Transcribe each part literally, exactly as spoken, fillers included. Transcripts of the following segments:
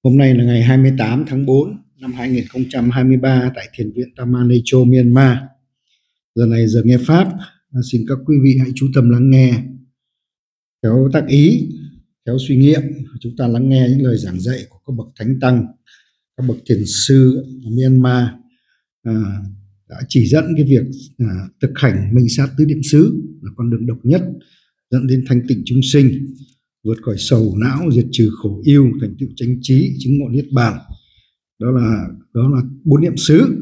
Hôm nay là ngày hai mươi tám tháng tư năm hai nghìn không trăm hai mươi ba tại Thiền viện Taman Nacho, Myanmar. Giờ này giờ nghe Pháp. Xin các quý vị hãy chú tâm lắng nghe, khéo tác ý, khéo suy nghiệm. Chúng ta lắng nghe những lời giảng dạy của các bậc thánh tăng, các bậc thiền sư ở Myanmar à, đã chỉ dẫn cái việc à, thực hành minh sát tứ niệm xứ là con đường độc nhất dẫn đến thanh tịnh chúng sinh, vượt khỏi sầu não, diệt trừ khổ ưu, thành tựu chánh trí, chứng ngộ niết bàn. Đó là đó là bốn niệm xứ.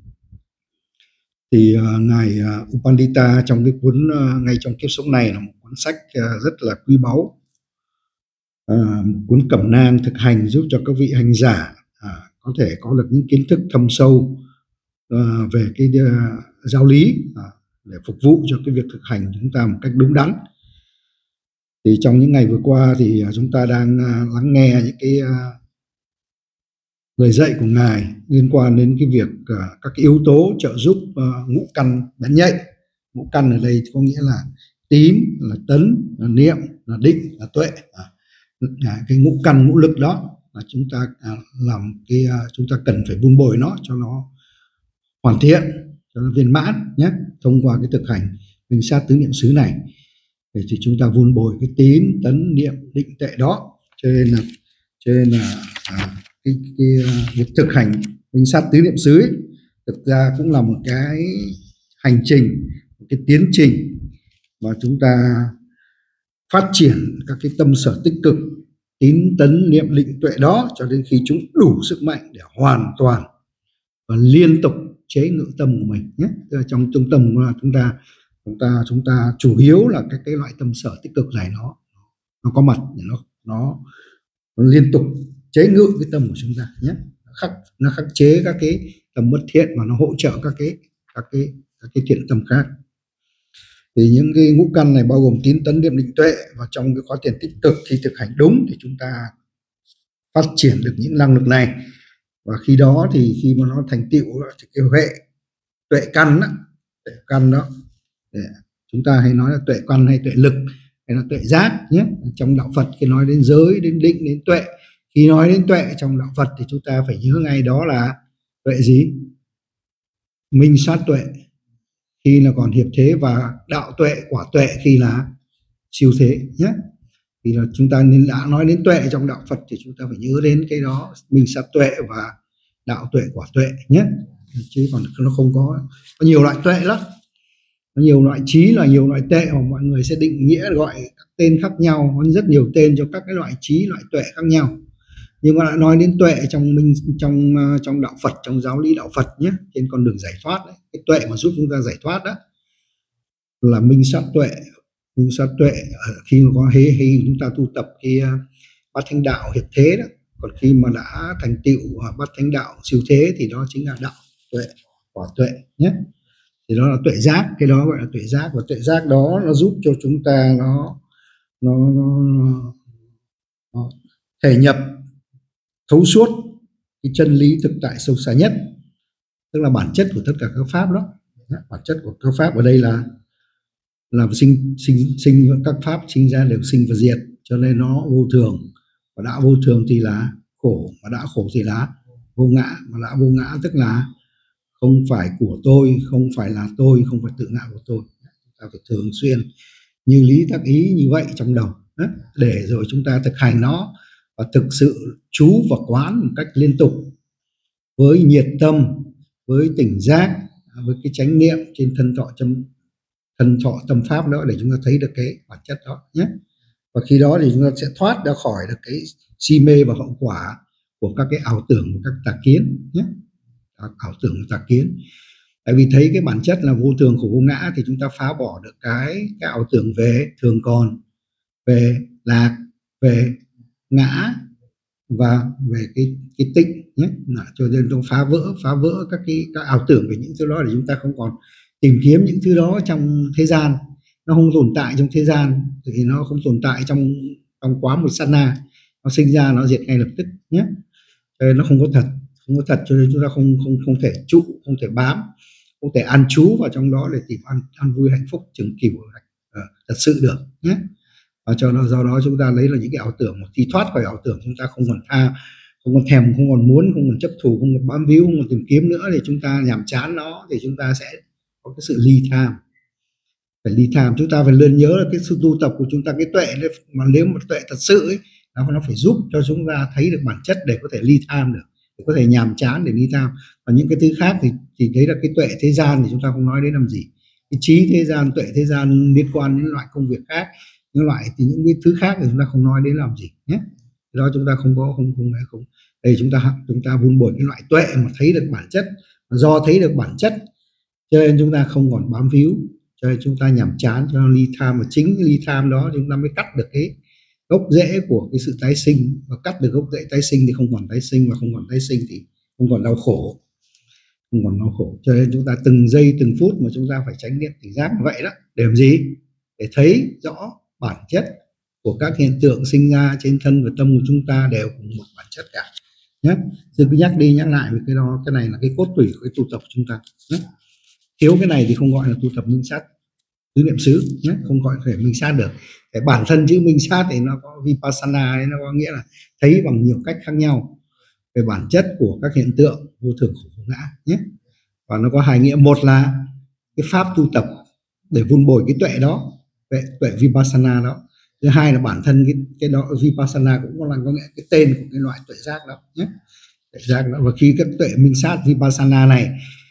Thì uh, ngài uh, U Pandita trong cái cuốn uh, ngay trong kiếp sống này là một cuốn sách uh, rất là quý báu, uh, một cuốn cẩm nang thực hành giúp cho các vị hành giả uh, có thể có được những kiến thức thâm sâu uh, về cái uh, giáo lý uh, để phục vụ cho cái việc thực hành chúng ta một cách đúng đắn. Thì trong những ngày vừa qua thì chúng ta đang uh, lắng nghe những cái uh, lời dạy của ngài liên quan đến cái việc uh, các cái yếu tố trợ giúp uh, ngũ căn bén nhạy. Ngũ căn ở đây có nghĩa là tín, là tấn, là niệm, là định, là tuệ. À, cái ngũ căn ngũ lực đó là chúng ta uh, làm cái uh, chúng ta cần phải vun bồi nó cho nó hoàn thiện, cho nó viên mãn nhé, thông qua cái thực hành minh sát tứ niệm xứ này. Thì chúng ta vun bồi cái tín, tấn, niệm, định, tuệ đó. Cho nên là cho nên là à, cái, cái, cái việc thực hành minh sát tứ niệm xứ ấy, thực ra cũng là một cái hành trình, một cái tiến trình mà chúng ta phát triển các cái tâm sở tích cực, tín, tấn, niệm, định, tuệ đó cho đến khi chúng đủ sức mạnh để hoàn toàn và liên tục chế ngự tâm của mình nhé. Trong trung tâm của chúng ta chúng ta chúng ta chủ yếu là các cái loại tâm sở tích cực này nó nó có mặt để nó nó, nó liên tục chế ngự cái tâm của chúng ta nhé, nó khắc nó khắc chế các cái tâm bất thiện và nó hỗ trợ các cái các cái các cái thiện tâm khác. Thì những cái ngũ căn này bao gồm tín, tấn, niệm, định, tuệ, và trong cái khóa thiền tích cực khi thực hành đúng thì chúng ta phát triển được những năng lực này, và khi đó thì khi mà nó thành tựu thì cái huệ tuệ căn đó, tuệ căn đó chúng ta hay nói là tuệ căn hay tuệ lực hay là tuệ giác nhé. Trong đạo Phật khi nói đến giới, đến định, đến tuệ, khi nói đến tuệ trong đạo Phật thì chúng ta phải nhớ ngay đó là tuệ gì? Minh sát tuệ khi là còn hiệp thế, và đạo tuệ, quả tuệ khi là siêu thế nhé. Thì là chúng ta nên đã nói đến tuệ trong đạo Phật thì chúng ta phải nhớ đến cái đó, minh sát tuệ và đạo tuệ, quả tuệ nhé. Chứ còn nó không có có nhiều loại tuệ lắm, có nhiều loại trí, là nhiều loại tuệ mà mọi người sẽ định nghĩa gọi các tên khác nhau, có rất nhiều tên cho các cái loại trí, loại tuệ khác nhau. Nhưng mà đã nói đến tuệ trong minh trong trong đạo Phật, trong giáo lý đạo Phật nhé, trên con đường giải thoát đấy, cái tuệ mà giúp chúng ta giải thoát đó là minh sát tuệ. Minh sát tuệ khi mà có hế hế chúng ta tu tập cái bát thánh đạo hiệp thế đó, còn khi mà đã thành tựu bát thánh đạo siêu thế thì đó chính là đạo tuệ, quả tuệ nhé. Thì đó là tuệ giác, cái đó gọi là tuệ giác, và tuệ giác đó nó giúp cho chúng ta nó nó, nó, nó thể nhập thấu suốt cái chân lý thực tại sâu xa nhất, tức là bản chất của tất cả các pháp đó. Bản chất của các pháp ở đây là là sinh sinh sinh các pháp sinh ra đều sinh và diệt, cho nên nó vô thường, và đã vô thường thì là khổ, và đã khổ thì là vô ngã, mà đã vô ngã tức là không phải của tôi, không phải là tôi, không phải tự ngã của tôi. Chúng ta phải thường xuyên như lý tác ý như vậy trong đầu đó, để rồi chúng ta thực hành nó và thực sự chú và quán một cách liên tục với nhiệt tâm, với tỉnh giác, với cái chánh niệm trên thân thọ tâm thân thọ tâm pháp đó, để chúng ta thấy được cái bản chất đó nhé. Và khi đó thì chúng ta sẽ thoát ra khỏi được cái si mê và hậu quả của các cái ảo tưởng và các tà kiến nhé. Ảo tưởng và tà kiến, tại vì thấy cái bản chất là vô thường khổ vô ngã thì chúng ta phá bỏ được cái cái ảo tưởng về thường còn, về lạc, về ngã và về cái cái tịnh nhé. Cho nên chúng phá vỡ phá vỡ các cái các ảo tưởng về những thứ đó, để chúng ta không còn tìm kiếm những thứ đó trong thế gian. Nó không tồn tại trong thế gian thì nó không tồn tại trong trong quá một sát na, nó sinh ra nó diệt ngay lập tức nhé. Cho nên nó không có thật, không có thật, cho nên chúng ta không không không thể trụ, không thể bám, không thể an trú vào trong đó để tìm ăn ăn vui hạnh phúc trường cửu uh, thật sự được nhé. Và cho nó do đó chúng ta lấy là những cái ảo tưởng, một khi thoát khỏi ảo tưởng chúng ta không còn tha không còn thèm, không còn muốn, không còn chấp thủ, không còn bám víu, không còn tìm kiếm nữa, thì chúng ta nhàm chán nó, thì chúng ta sẽ có cái sự ly tham. Phải ly tham, chúng ta phải luôn nhớ là cái sự tu tập của chúng ta, cái tuệ đấy, mà nếu mà tuệ thật sự ấy, nó nó phải giúp cho chúng ta thấy được bản chất để có thể ly tham được, để có thể nhàm chán để ly tham. Và những cái thứ khác thì thì đấy là cái tuệ thế gian thì chúng ta không nói đến làm gì. Cái trí thế gian, tuệ thế gian liên quan đến loại công việc khác, những loại thì những cái thứ khác thì chúng ta không nói đến làm gì nhé. Do chúng ta không có không không không đây chúng ta chúng ta vun bồi cái loại tuệ mà thấy được bản chất, do thấy được bản chất cho nên chúng ta không còn bám víu, cho nên chúng ta nhàm chán, cho ly tham. Và chính ly tham đó chúng ta mới cắt được cái gốc rễ của cái sự tái sinh, và cắt được gốc rễ tái sinh thì không còn tái sinh, và không còn tái sinh thì không còn đau khổ, không còn đau khổ. Cho nên chúng ta từng giây từng phút mà chúng ta phải chánh niệm tỉnh giác như vậy đó, để làm gì? Để thấy rõ bản chất của các hiện tượng sinh ra trên thân và tâm của chúng ta đều cùng một bản chất cả nhé. Tôi cứ nhắc đi nhắc lại về cái đó, cái này là cái cốt tủy của cái tu tập của chúng ta nhé. Thiếu cái này thì không gọi là tu tập minh sát tứ niệm xứ nhé, không gọi thể minh sát được. Cái bản thân chữ minh sát thì nó có vipassana ấy, nó có nghĩa là thấy bằng nhiều cách khác nhau về bản chất của các hiện tượng vô thường khổ vô ngã nhé. Và nó có hai nghĩa, một là cái pháp tu tập để vun bồi cái tuệ đó, tuệ, tuệ vipassana đó. Thứ hai là bản thân cái cái đó vipassana cũng có là có nghĩa cái tên của cái loại tuệ giác đó nhé, tuệ giác đó. Và khi cái tuệ minh sát vipassana này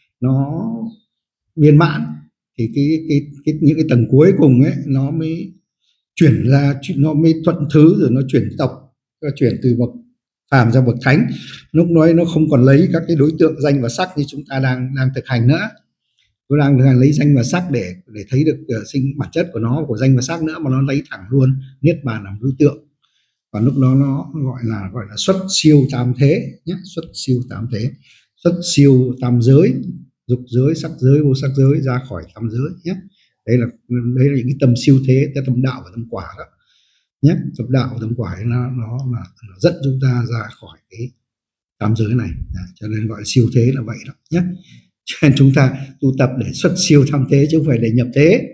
nó viên mãn thì cái, cái cái những cái tầng cuối cùng ấy nó mới chuyển ra, nó mới thuận thứ, rồi nó chuyển tộc, nó chuyển từ bậc phàm ra bậc thánh. Lúc nói nó không còn lấy các cái đối tượng danh và sắc như chúng ta đang đang thực hành nữa. Nó đang thực hành lấy danh và sắc để để thấy được uh, sinh bản chất của nó, của danh và sắc nữa, mà nó lấy thẳng luôn niết bàn làm đối tượng. Và lúc đó nó gọi là gọi là xuất siêu tam thế nhé, xuất siêu tam thế, xuất siêu tam giới, dục giới, sắc giới, vô sắc giới, ra khỏi tam giới nhé. Đây là đây là những cái tầm siêu thế, cái tầm đạo và tầm quả đó nhé. Tầm đạo và tầm quả ấy nó nó là nó dẫn chúng ta ra khỏi cái tam giới này, cho nên gọi là siêu thế là vậy đó nhé. Cho nên chúng ta tu tập để xuất siêu tam thế chứ không phải để nhập thế.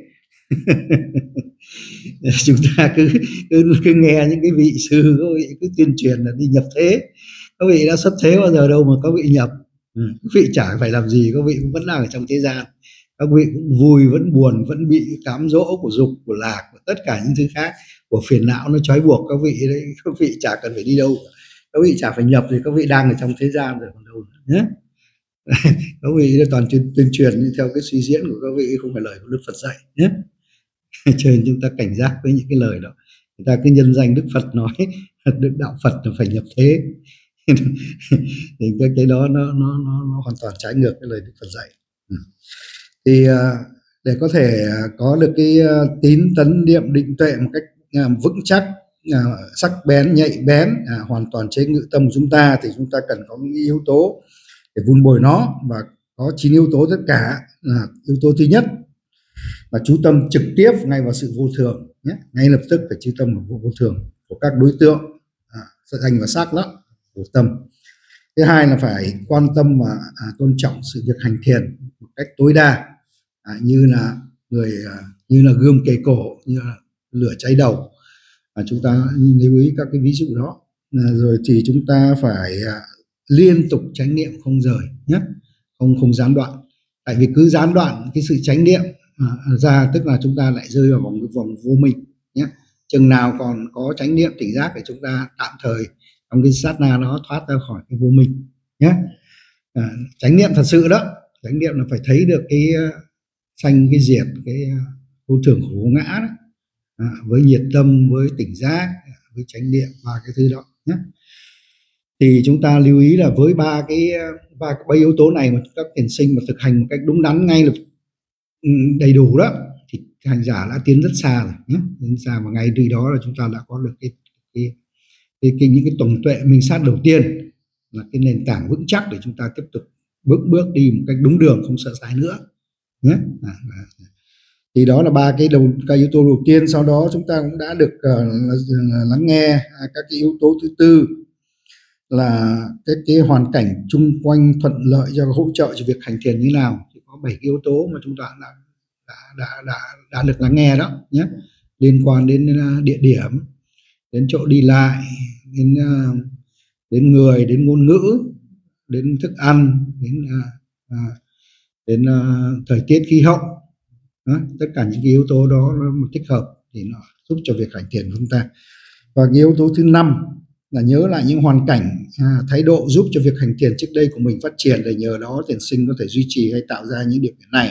Chúng ta cứ, cứ cứ nghe những cái vị sư các vị cứ tuyên truyền là đi nhập thế, các vị đã xuất thế bao giờ đâu mà các vị nhập. Ừ. Các vị chả phải làm gì, các vị cũng vẫn đang ở trong thế gian, các vị cũng vui vẫn buồn, vẫn bị cám dỗ của dục, của lạc, của tất cả những thứ khác, của phiền não nó trói buộc các vị đấy. Các vị chả cần phải đi đâu, các vị chả phải nhập, thì các vị đang ở trong thế gian rồi còn đâu nữa nhé. Các vị toàn tuyên, tuyên truyền theo cái suy diễn của các vị, không phải lời của Đức Phật dạy nhé. Cho nên chúng ta cảnh giác với những cái lời đó. Người ta cứ nhân danh Đức Phật nói Đức đạo Phật là phải nhập thế. Thì cái cái đó nó nó nó nó hoàn toàn trái ngược cái lời Đức Phật dạy. Thì để có thể có được cái tín tấn niệm định tuệ một cách vững chắc, sắc bén, nhạy bén, hoàn toàn chế ngự tâm của chúng ta, thì chúng ta cần có những yếu tố để vun bồi nó. Và có chín yếu tố tất cả. Là yếu tố thứ nhất là chú tâm trực tiếp ngay vào sự vô thường nhé, ngay lập tức phải chú tâm vào vô, vô thường của các đối tượng à, danh và sắc đó của tâm. Thứ hai là phải quan tâm và à, tôn trọng sự việc hành thiền một cách tối đa, à, như là người à, như là gươm kề cổ, như là lửa cháy đầu. À, chúng ta lưu ý các cái ví dụ đó. À, rồi thì chúng ta phải à, liên tục chánh niệm không rời nhé, không không gián đoạn. Tại vì cứ gián đoạn cái sự chánh niệm à, ra, tức là chúng ta lại rơi vào vòng vòng vô minh nhé. Chừng nào còn có chánh niệm tỉnh giác để chúng ta tạm thời trong cái sát na nó thoát ra khỏi cái vô minh nhé. À, chánh niệm thật sự đó, chánh niệm là phải thấy được cái uh, sanh cái diệt, cái uh, vô thường khổ vô ngã đó, à, với nhiệt tâm, với tỉnh giác, với chánh niệm và cái thứ đó nhé. Thì chúng ta lưu ý là với ba cái ba ba yếu tố này mà các thiền sinh mà thực hành một cách đúng đắn ngay lập đầy đủ đó, thì hành giả đã tiến rất xa rồi nhé, tiến xa. Và ngay từ đó là chúng ta đã có được cái cái, cái, cái những cái tổng tuệ minh sát đầu tiên, là cái nền tảng vững chắc để chúng ta tiếp tục bước bước đi một cách đúng đường, không sợ sai nữa nhé. À, à. Thì đó là ba cái đầu cái yếu tố đầu tiên. Sau đó chúng ta cũng đã được uh, lắng nghe các cái yếu tố thứ tư là cái, cái hoàn cảnh chung quanh thuận lợi cho hỗ trợ cho việc hành thiền như nào. Thì có bảy cái yếu tố mà chúng ta đã đã đã đã, đã được lắng nghe đó nhé, liên quan đến địa điểm, đến chỗ đi lại, đến uh, đến người, đến ngôn ngữ, đến thức ăn, đến à, à, đến à, thời tiết khí hậu. Đó, tất cả những cái yếu tố đó nó tích hợp thì nó giúp cho việc hành tiền của chúng ta. Và cái yếu tố thứ năm là nhớ lại những hoàn cảnh, à, thái độ giúp cho việc hành tiền trước đây của mình phát triển, để nhờ đó tiền sinh có thể duy trì hay tạo ra những điều kiện này.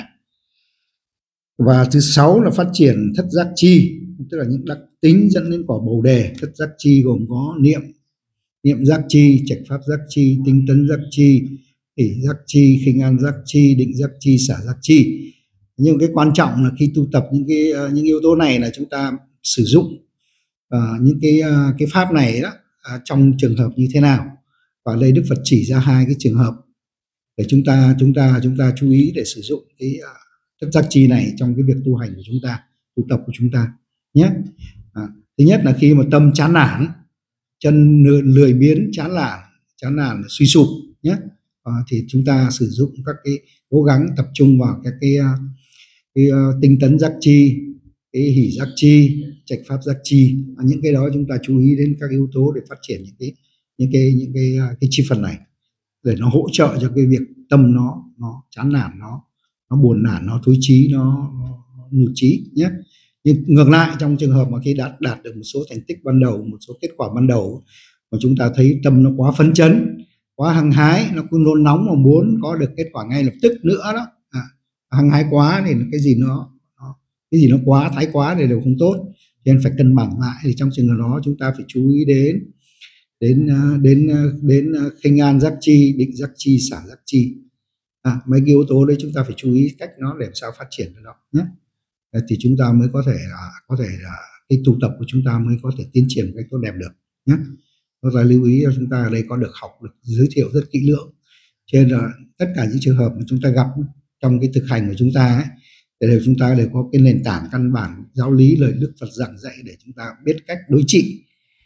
Và thứ sáu là phát triển thất giác chi, tức là những đặc tính dẫn đến quả bồ đề. Thất giác chi gồm có niệm, niệm giác chi, trạch pháp giác chi, tinh tấn giác chi, hỷ giác chi, khinh an giác chi, định giác chi, xả giác chi. Nhưng cái quan trọng là khi tu tập những cái những yếu tố này là chúng ta sử dụng uh, những cái uh, cái pháp này đó uh, trong trường hợp như thế nào. Và đây Đức Phật chỉ ra hai cái trường hợp để chúng ta chúng ta chúng ta chú ý để sử dụng cái uh, thất giác chi này trong cái việc tu hành của chúng ta, tu tập của chúng ta nhé. À, thứ nhất là khi mà tâm chán nản, chân lười biếng, chán nản, chán nản suy sụp nhé, à, thì chúng ta sử dụng các cái cố gắng tập trung vào các cái, cái uh, tinh tấn giác chi, cái hỷ giác chi, trạch pháp giác chi. À, những cái đó chúng ta chú ý đến các yếu tố để phát triển những cái những cái những cái cái chi phần này để nó hỗ trợ cho cái việc tâm nó nó chán nản, nó nó buồn nản, nó thối chí, nó, nó nhụt chí nhé. Nhưng ngược lại, trong trường hợp mà khi đạt đạt được một số thành tích ban đầu, một số kết quả ban đầu mà chúng ta thấy tâm nó quá phấn chấn, quá hăng hái, nó cứ nôn nóng mà muốn có được kết quả ngay lập tức nữa đó, à, hăng hái quá thì cái gì nó, nó cái gì nó quá thái quá thì đều không tốt, cho nên phải cân bằng lại. Thì trong trường hợp đó chúng ta phải chú ý đến đến đến đến khinh an giác chi, định giác chi, xả giác chi. À, mấy cái yếu tố đấy chúng ta phải chú ý cách nó để làm sao phát triển được đó nhé. Thì chúng ta mới có thể là có thể là cái tu tập của chúng ta mới có thể tiến triển một cách tốt đẹp được nhé. Chúng ta lưu ý là chúng ta ở đây có được học, được giới thiệu rất kỹ lưỡng, cho nên là tất cả những trường hợp mà chúng ta gặp trong cái thực hành của chúng ta ấy, để chúng ta đều có cái nền tảng căn bản giáo lý lời Đức Phật giảng dạy để chúng ta biết cách đối trị.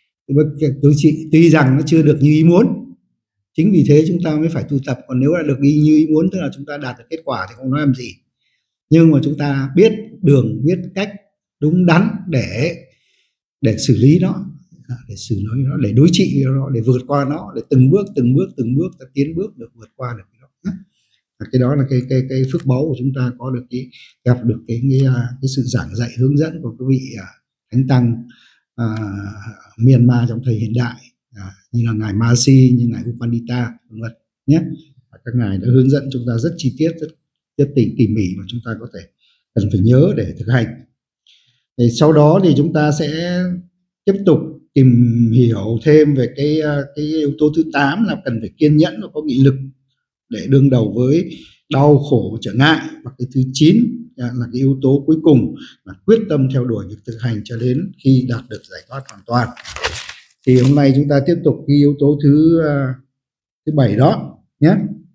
Đối trị tuy rằng nó chưa được như ý muốn, chính vì thế chúng ta mới phải tu tập. Còn nếu là được đi như ý muốn, tức là chúng ta đạt được kết quả thì không nói làm gì. Nhưng mà chúng ta biết đường, biết cách đúng đắn để để xử lý nó, để xử lý nó, để đối trị nó, để vượt qua nó, để từng bước từng bước từng bước ta tiến bước được vượt qua được cái đó. Cái đó là cái cái cái phước báu của chúng ta, có được cái gặp được cái cái, cái sự giảng dạy hướng dẫn của quý vị thánh tăng à, Myanmar trong thời hiện đại, à, như là ngài Mahasi, như ngài U Pandita vân vân nhé. Các ngài đã hướng dẫn chúng ta rất chi tiết, rất rất tỉ tỉ mỉ mà chúng ta có thể cần phải nhớ để thực hành. Thì sau đó thì chúng ta sẽ tiếp tục tìm hiểu thêm về cái cái yếu tố thứ tám là cần phải kiên nhẫn và có nghị lực để đương đầu với đau khổ trở ngại. Và cái thứ chín là cái yếu tố cuối cùng là quyết tâm theo đuổi việc thực hành cho đến khi đạt được giải thoát hoàn toàn. Thì hôm nay chúng ta tiếp tục cái yếu tố thứ thứ bảy đó nhé.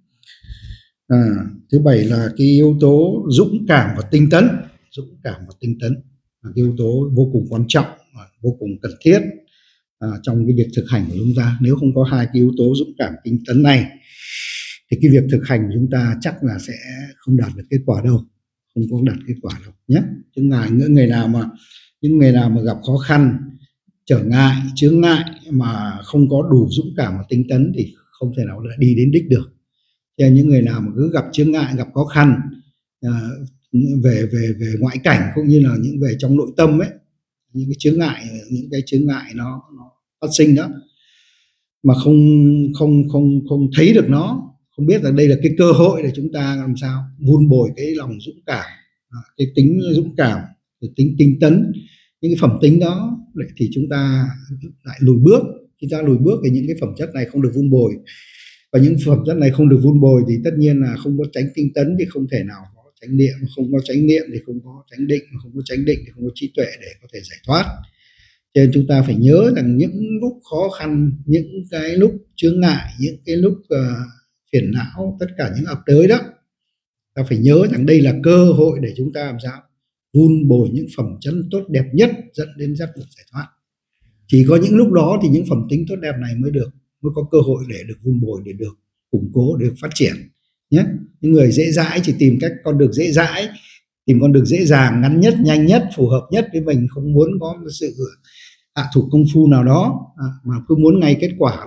À, thứ bảy là cái yếu tố dũng cảm và tinh tấn. Dũng cảm và tinh tấn là cái yếu tố vô cùng quan trọng, vô cùng cần thiết à, trong cái việc thực hành của chúng ta. Nếu không có hai cái yếu tố dũng cảm tinh tấn này thì cái việc thực hành của chúng ta chắc là sẽ không đạt được kết quả đâu, không có đạt kết quả đâu nhé. Chứ ngài những người nào mà những người nào mà gặp khó khăn, trở ngại, chướng ngại mà không có đủ dũng cảm và tinh tấn thì không thể nào đi đến đích được. Cho những người nào mà cứ gặp chướng ngại, gặp khó khăn à, về về về ngoại cảnh cũng như là những về trong nội tâm ấy, những cái chướng ngại những cái chướng ngại nó, nó phát sinh đó mà không không không không thấy được nó, không biết là đây là cái cơ hội để chúng ta làm sao vun bồi cái lòng dũng cảm, cái tính dũng cảm, cái tính tinh tấn, những cái phẩm tính đó để thì chúng ta lại lùi bước. Chúng ta lùi bước thì những cái phẩm chất này không được vun bồi, và những phẩm chất này không được vun bồi thì tất nhiên là không có tránh tinh tấn thì không thể nào có chánh niệm, không có chánh niệm thì không có chánh định, không có chánh định thì không có trí tuệ để có thể giải thoát. Cho nên chúng ta phải nhớ rằng những lúc khó khăn, những cái lúc chướng ngại, những cái lúc uh, phiền não, tất cả những ập tới đó, ta phải nhớ rằng đây là cơ hội để chúng ta làm sao vun bồi những phẩm chất tốt đẹp nhất dẫn đến giác ngộ giải thoát. Chỉ có những lúc đó thì những phẩm tính tốt đẹp này mới được, mới có cơ hội để được vun bồi, để được củng cố, để được phát triển nhé. Những người dễ dãi chỉ tìm cách con đường dễ dãi, tìm con đường dễ dàng, ngắn nhất, nhanh nhất, phù hợp nhất với mình, không muốn có một sự hạ thủ công phu nào đó à, mà cứ muốn ngay kết quả đó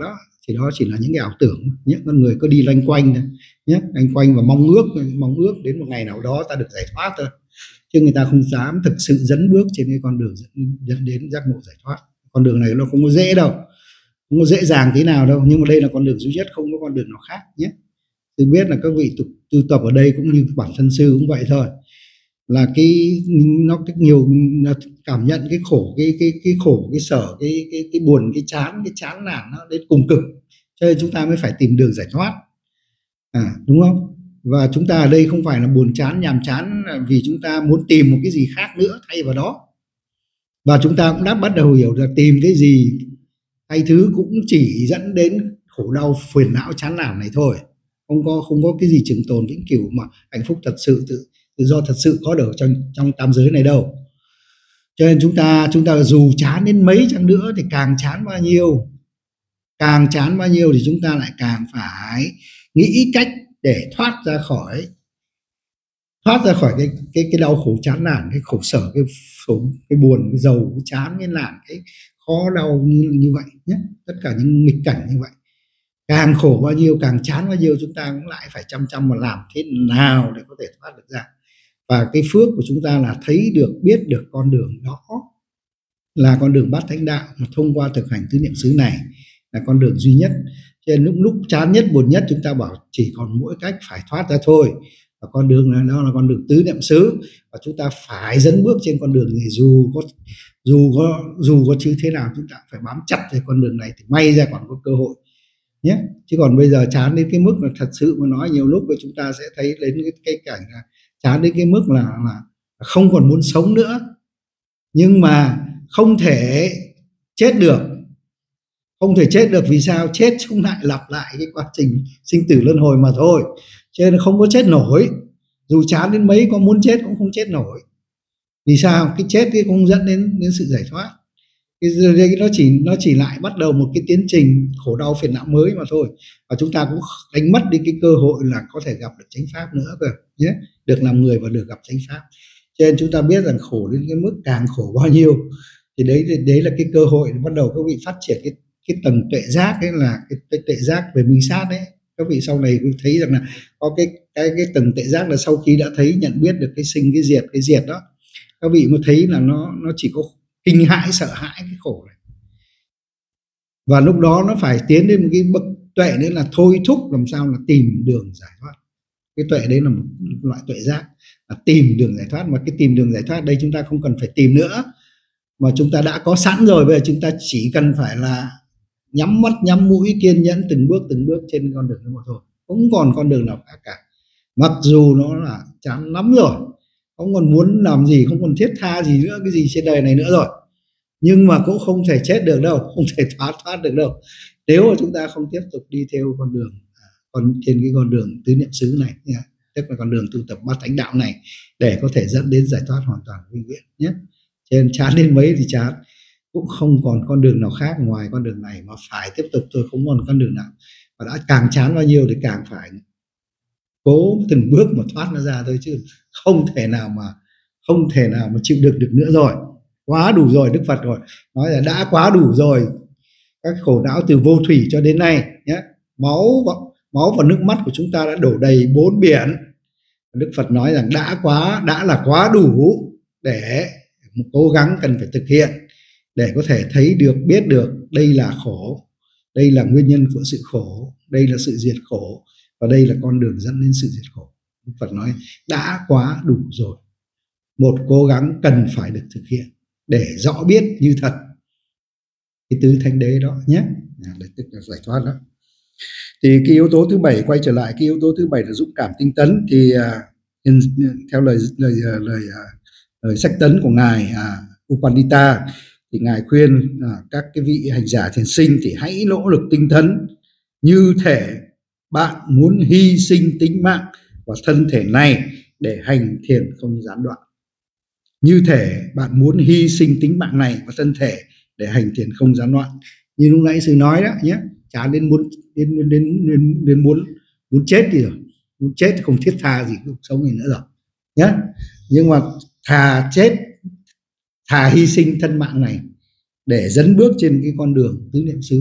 thì đó chỉ là những cái ảo tưởng nhé. Con người có đi loanh quanh thôi nhé, loanh quanh và mong ước mong ước đến một ngày nào đó ta được giải thoát thôi, chứ người ta không dám thực sự dẫn bước trên cái con đường dẫn, dẫn đến giác ngộ giải thoát. Con đường này nó không có dễ đâu, không có dễ dàng thế nào đâu, nhưng mà đây là con đường duy nhất, không có con đường nào khác nhé. Tôi biết là các vị tu, tu tập ở đây cũng như bản thân sư cũng vậy thôi, là cái nó cái nhiều cảm nhận cái khổ, cái cái cái khổ, cái sở, cái cái cái buồn, cái chán, cái chán nản nó đến cùng cực, cho nên chúng ta mới phải tìm đường giải thoát, à, đúng không? Và chúng ta ở đây không phải là buồn chán nhàm chán vì chúng ta muốn tìm một cái gì khác nữa thay vào đó, và chúng ta cũng đã bắt đầu hiểu được tìm cái gì hay thứ cũng chỉ dẫn đến khổ đau phiền não chán nản này thôi, không có không có cái gì trường tồn vĩnh cửu mà hạnh phúc thật sự, tự tự do thật sự có được trong trong tam giới này đâu. Cho nên chúng ta chúng ta dù chán đến mấy chăng nữa thì càng chán bao nhiêu, càng chán bao nhiêu thì chúng ta lại càng phải nghĩ cách để thoát ra khỏi thoát ra khỏi cái cái cái đau khổ chán nản, cái khổ sở, cái khổ, cái buồn, cái giàu, cái chán, cái nản, cái khó đau như như vậy nhé. Tất cả những nghịch cảnh như vậy, càng khổ bao nhiêu, càng chán bao nhiêu, chúng ta cũng lại phải chăm chăm mà làm thế nào để có thể thoát được ra. Và cái phước của chúng ta là thấy được, biết được con đường đó là con đường bát thánh đạo, mà thông qua thực hành tứ niệm xứ này là con đường duy nhất. Cho nên lúc lúc chán nhất, buồn nhất, chúng ta bảo chỉ còn mỗi cách phải thoát ra thôi, và con đường này đó là con đường tứ niệm xứ, và chúng ta phải dẫn bước trên con đường này, dù có dù có dù có chứ thế nào chúng ta phải bám chặt về con đường này thì may ra còn có cơ hội nhé. Chứ còn bây giờ chán đến cái mức là thật sự mà nói, nhiều lúc chúng ta sẽ thấy đến cái, cái cảnh là chán đến cái mức là, là không còn muốn sống nữa, nhưng mà không thể chết được. Không thể chết được vì sao? Chết chúng lại lặp lại cái quá trình sinh tử luân hồi mà thôi, cho nên không có chết nổi. Dù chán đến mấy có muốn chết cũng không chết nổi. Vì sao? Cái chết thì không dẫn đến đến sự giải thoát. Cái nó chỉ nó chỉ lại bắt đầu một cái tiến trình khổ đau phiền não mới mà thôi, và chúng ta cũng đánh mất đi cái cơ hội là có thể gặp được chánh pháp nữa cơ nhé, được làm người và được gặp chánh pháp. Cho nên chúng ta biết rằng khổ đến cái mức càng khổ bao nhiêu thì đấy đấy là cái cơ hội để bắt đầu các vị phát triển cái cái tầng tuệ giác ấy, là cái, cái tuệ giác về minh sát đấy. Các vị sau này cũng thấy rằng là có cái cái cái tầng tuệ giác là sau khi đã thấy, nhận biết được cái sinh, cái diệt, cái diệt đó, các vị mới thấy là nó nó chỉ có kinh hãi, sợ hãi cái khổ này, và lúc đó nó phải tiến đến một cái bậc tuệ nữa là thôi thúc làm sao là tìm đường giải thoát. Cái tuệ đấy là một loại tuệ giác, là tìm đường giải thoát. Mà cái tìm đường giải thoát đây chúng ta không cần phải tìm nữa, mà chúng ta đã có sẵn rồi. Bây giờ chúng ta chỉ cần phải là nhắm mắt nhắm mũi, kiên nhẫn từng bước từng bước trên con đường đó mà thôi, không còn con đường nào khác cả. Mặc dù nó là chán lắm rồi, không còn muốn làm gì, không còn thiết tha gì nữa, cái gì trên đời này nữa rồi, nhưng mà cũng không thể chết được đâu, không thể thoát thoát được đâu, nếu mà chúng ta không tiếp tục đi theo con đường còn trên cái con đường tứ niệm xứ này nha, tức là con đường tu tập bát thánh đạo này, để có thể dẫn đến giải thoát hoàn toàn vĩnh viễn nhé. Trên chán đến mấy thì chán, cũng không còn con đường nào khác ngoài con đường này, mà phải tiếp tục thôi, không còn con đường nào. Và đã càng chán bao nhiêu thì càng phải cố từng bước mà thoát nó ra thôi, chứ không thể nào mà không thể nào mà chịu đựng được nữa rồi, quá đủ rồi. Đức Phật rồi nói là đã quá đủ rồi các khổ não từ vô thủy cho đến nay nhé. Máu máu và nước mắt của chúng ta đã đổ đầy bốn biển. Đức Phật nói rằng đã quá đã là quá đủ để một cố gắng cần phải thực hiện để có thể thấy được, biết được đây là khổ, đây là nguyên nhân của sự khổ, đây là sự diệt khổ, và đây là con đường dẫn đến sự diệt khổ. Đức Phật nói đã quá đủ rồi, một cố gắng cần phải được thực hiện để rõ biết như thật cái tứ thánh đế đó nhé, để tức là giải thoát đó. Thì cái yếu tố thứ bảy, quay trở lại cái yếu tố thứ bảy là dũng cảm tinh tấn. Thì uh, theo lời lời lời, lời, uh, lời sách tấn của ngài uh, Upandita, thì ngài khuyên uh, các cái vị hành giả thiền sinh thì hãy nỗ lực tinh tấn như thể bạn muốn hy sinh tính mạng và thân thể này để hành thiền không gián đoạn. Như thể bạn muốn hy sinh tính mạng này và thân thể để hành thiền không gián đoạn. Như lúc nãy sư nói đó nhé, chán đến muốn đến đến đến, đến muốn muốn chết đi rồi, muốn chết thì không thiết tha gì cuộc sống này nữa rồi nhé. Nhưng mà thà chết, thà hy sinh thân mạng này để dẫn bước trên cái con đường tứ niệm xứ đó,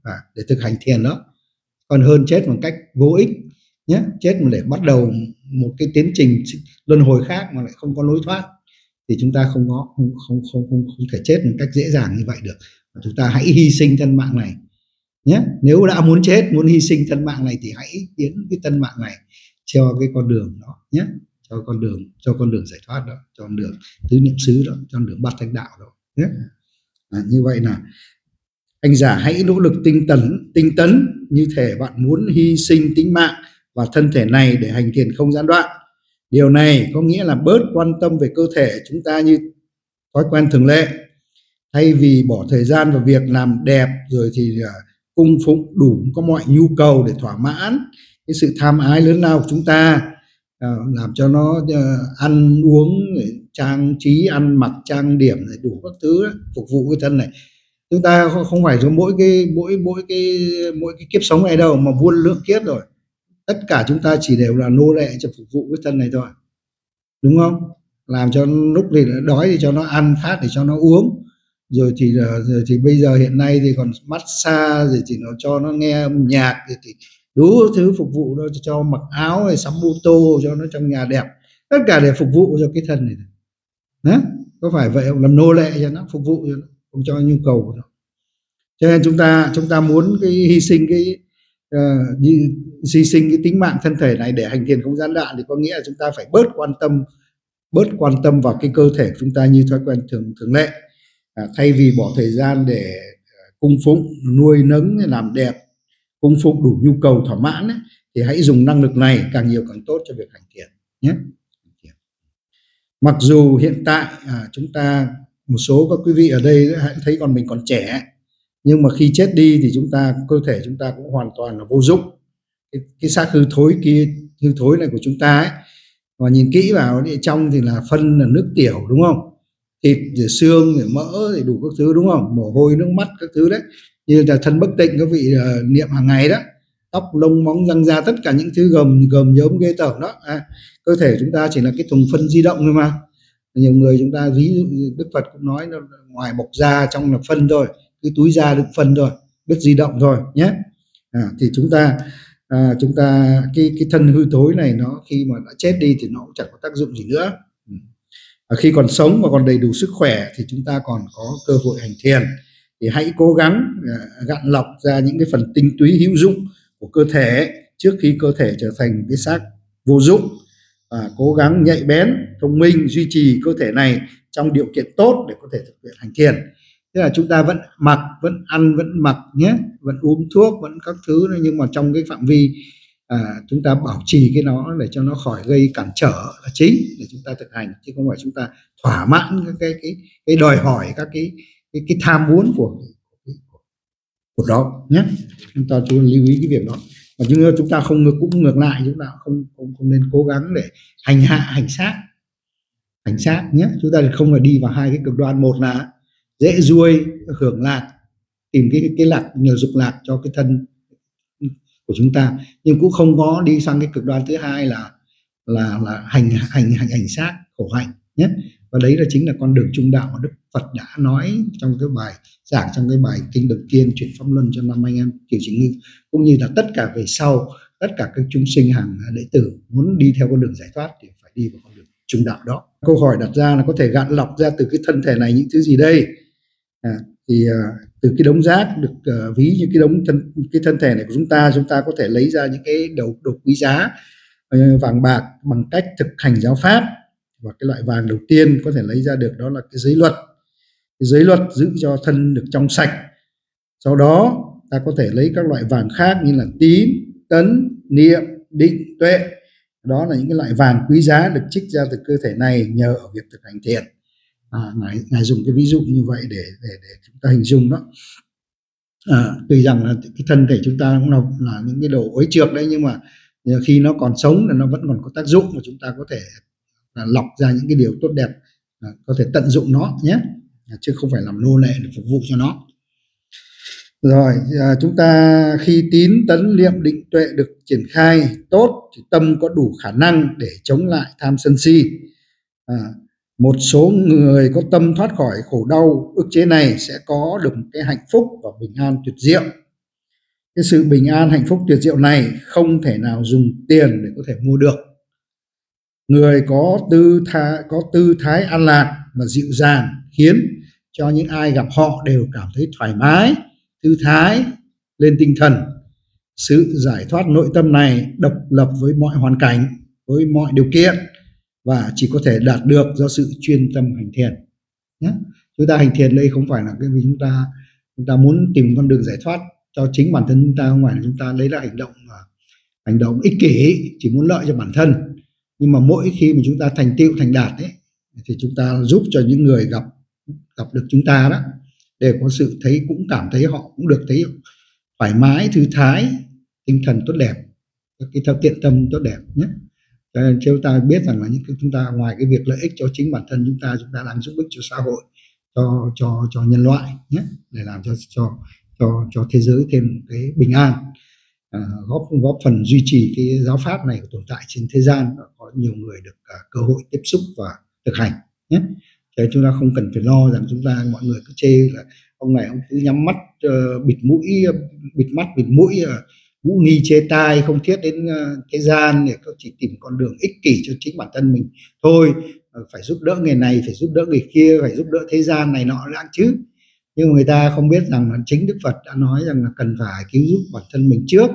à, để thực hành thiền đó, còn hơn chết một cách vô ích nhé. Chết mà để bắt đầu một cái tiến trình luân hồi khác mà lại không có lối thoát thì chúng ta không có không không không không, không thể chết một cách dễ dàng như vậy được. Chúng ta hãy hy sinh thân mạng này nhé. Nếu đã muốn chết, muốn hy sinh thân mạng này thì hãy biến cái thân mạng này cho cái con đường đó nhé, cho con đường cho con đường giải thoát đó, cho con đường tứ niệm xứ đó, cho con đường bát chánh đạo đó nhé. À, như vậy là hành giả hãy nỗ lực tinh tấn tinh tấn như thể bạn muốn hy sinh tính mạng và thân thể này để hành thiền không gián đoạn. Điều này có nghĩa là bớt quan tâm về cơ thể chúng ta như thói quen thường lệ, thay vì bỏ thời gian vào việc làm đẹp rồi thì uh, cung phụng đủ có mọi nhu cầu để thỏa mãn cái sự tham ái lớn lao của chúng ta, uh, làm cho nó uh, ăn uống, trang trí, ăn mặc, trang điểm, đủ các thứ phục vụ cái thân này. Chúng ta không phải có mỗi cái mỗi mỗi cái mỗi cái kiếp sống này đâu, mà muôn lượng kiếp rồi, tất cả chúng ta chỉ đều là nô lệ cho phục vụ cái thân này thôi, đúng không? Làm cho lúc thì đói thì cho nó ăn, khát thì cho nó uống, rồi thì rồi thì bây giờ hiện nay thì còn massage, rồi thì nó cho nó nghe âm nhạc, rồi thì đủ thứ phục vụ nó cho mặc áo rồi sắm mô tô cho nó trong nhà đẹp, tất cả để phục vụ cho cái thân này. Đó, có phải vậy không? Làm nô lệ cho nó, phục vụ cho nó, không cho nhu cầu của nó. Cho nên chúng ta chúng ta muốn cái hy sinh cái uh, hy sinh cái tính mạng thân thể này để hành thiền không gián đoạn thì có nghĩa là chúng ta phải bớt quan tâm bớt quan tâm vào cái cơ thể của chúng ta như thói quen thường thường lệ, à, thay vì bỏ thời gian để cung phụng, nuôi nấng, làm đẹp, cung phụng đủ nhu cầu thỏa mãn ấy, thì hãy dùng năng lực này càng nhiều càng tốt cho việc hành thiền nhé. Mặc dù hiện tại à, chúng ta một số các quý vị ở đây hãy thấy còn mình còn trẻ, nhưng mà khi chết đi thì chúng ta cơ thể chúng ta cũng hoàn toàn là vô dụng. Cái, cái xác hư thối kia hư thối này của chúng ta ấy, và nhìn kỹ vào đi, trong thì là phân là nước tiểu, đúng không? Thịt rồi xương rồi mỡ rồi đủ các thứ, đúng không? Mồ hôi nước mắt các thứ đấy, như là thân bất tịnh các vị uh, niệm hàng ngày đó, tóc lông móng răng da, tất cả những thứ gầm gầm nhớm ghê tởm đó. À, cơ thể chúng ta chỉ là cái thùng phân di động thôi mà. Nhiều người chúng ta ví dụ Đức Phật cũng nói là ngoài bọc da trong là phân thôi, cái túi da đựng phân thôi, biết di động thôi nhé. À, thì chúng ta à, chúng ta cái cái thân hư thối này nó khi mà đã chết đi thì nó cũng chẳng có tác dụng gì nữa. À, khi còn sống và còn đầy đủ sức khỏe thì chúng ta còn có cơ hội hành thiền, thì hãy cố gắng à, gạn lọc ra những cái phần tinh túy hữu dụng của cơ thể trước khi cơ thể trở thành cái xác vô dụng. À, cố gắng nhạy bén, thông minh, duy trì cơ thể này trong điều kiện tốt để có thể thực hiện hành thiền. Thế là chúng ta vẫn mặc, vẫn ăn, vẫn mặc nhé, vẫn uống thuốc, vẫn các thứ, nhưng mà trong cái phạm vi à, chúng ta bảo trì cái nó để cho nó khỏi gây cản trở là chính để chúng ta thực hành, chứ không phải chúng ta thỏa mãn cái cái cái, cái đòi hỏi, các cái cái, cái tham muốn của của đó nhé. Chúng ta chú lưu ý cái việc đó. Và nhưng chúng ta không cũng ngược lại, chúng ta không không, không nên cố gắng để hành hạ hành xác hành xác nhé. Chúng ta không phải đi vào hai cái cực đoan, một là dễ ruôi hưởng lạc, tìm cái cái lạc nhờ dục lạc cho cái thân của chúng ta, nhưng cũng không có đi sang cái cực đoan thứ hai là là là hành hành hành hành xác khổ hạnh nhé. Và đấy là chính là con đường trung đạo mà Đức Phật đã nói trong cái bài giảng trong cái bài kinh đầu tiên chuyển pháp luân cho năm anh em Kiều Chính Ngư, cũng như là tất cả về sau, tất cả các chúng sinh hàng đệ tử muốn đi theo con đường giải thoát thì phải đi vào con đường trung đạo đó. Câu hỏi đặt ra là có thể gạn lọc ra từ cái thân thể này những thứ gì đây? À, thì uh, từ cái đống rác được uh, ví như cái đống thân cái thân thể này của chúng ta, chúng ta có thể lấy ra những cái đồ đồ quý giá, uh, vàng bạc, bằng cách thực hành giáo pháp. Và cái loại vàng đầu tiên có thể lấy ra được đó là cái giới luật. Cái giới luật giữ cho thân được trong sạch. Sau đó ta có thể lấy các loại vàng khác như là tín, tấn, niệm, định, tuệ. Đó là những cái loại vàng quý giá được trích ra từ cơ thể này nhờ ở việc thực hành thiền. À, ngài, ngài dùng cái ví dụ như vậy để để để chúng ta hình dung đó. À, tuy rằng là cái thân thể chúng ta cũng là, là những cái đồ uế trược đấy, nhưng mà khi nó còn sống là nó vẫn còn có tác dụng, mà chúng ta có thể là lọc ra những cái điều tốt đẹp, à, có thể tận dụng nó nhé, à, chứ không phải làm nô lệ để phục vụ cho nó. Rồi à, chúng ta khi tín, tấn, niệm, định, tuệ được triển khai tốt thì tâm có đủ khả năng để chống lại tham sân si. À, một số người có tâm thoát khỏi khổ đau ức chế này sẽ có được một cái hạnh phúc và bình an tuyệt diệu. cái sự bình an hạnh phúc tuyệt diệu này không thể nào dùng tiền để có thể mua được. Người có tư thái, có tư thái an lạc và dịu dàng khiến cho những ai gặp họ đều cảm thấy thoải mái, thư thái lên tinh thần. Sự giải thoát nội tâm này độc lập với mọi hoàn cảnh, với mọi điều kiện và chỉ có thể đạt được do sự chuyên tâm hành thiền. Nhé. Chúng ta hành thiền đây không phải là cái vì chúng ta chúng ta muốn tìm con đường giải thoát cho chính bản thân chúng ta, không phải là chúng ta lấy là hành động hành động ích kỷ, chỉ muốn lợi cho bản thân. Nhưng mà mỗi khi mà chúng ta thành tựu thành đạt ấy, thì chúng ta giúp cho những người gặp gặp được chúng ta đó để có sự thấy, cũng cảm thấy họ cũng được thấy thoải mái, thư thái, tinh thần tốt đẹp, cái theo tiện tâm tốt đẹp nhé. Chúng ta biết rằng là những cái chúng ta ngoài cái việc lợi ích cho chính bản thân chúng ta, chúng ta đang giúp ích cho xã hội, cho cho cho nhân loại nhé, để làm cho cho cho cho thế giới thêm cái bình an, à, góp góp phần duy trì cái giáo pháp này tồn tại trên thế gian, có nhiều người được uh, cơ hội tiếp xúc và thực hành nhé. Thế chúng ta không cần phải lo rằng chúng ta mọi người cứ chê là ông này ông cứ nhắm mắt uh, bịt mũi bịt mắt bịt mũi uh, mũ ni chê tai, không thiết đến uh, thế gian, để chỉ tìm con đường ích kỷ cho chính bản thân mình thôi, uh, phải giúp đỡ người này, phải giúp đỡ người kia, phải giúp đỡ thế gian này nọ đang chứ. Nhưng người ta không biết rằng là chính Đức Phật đã nói rằng là cần phải cứu giúp bản thân mình trước,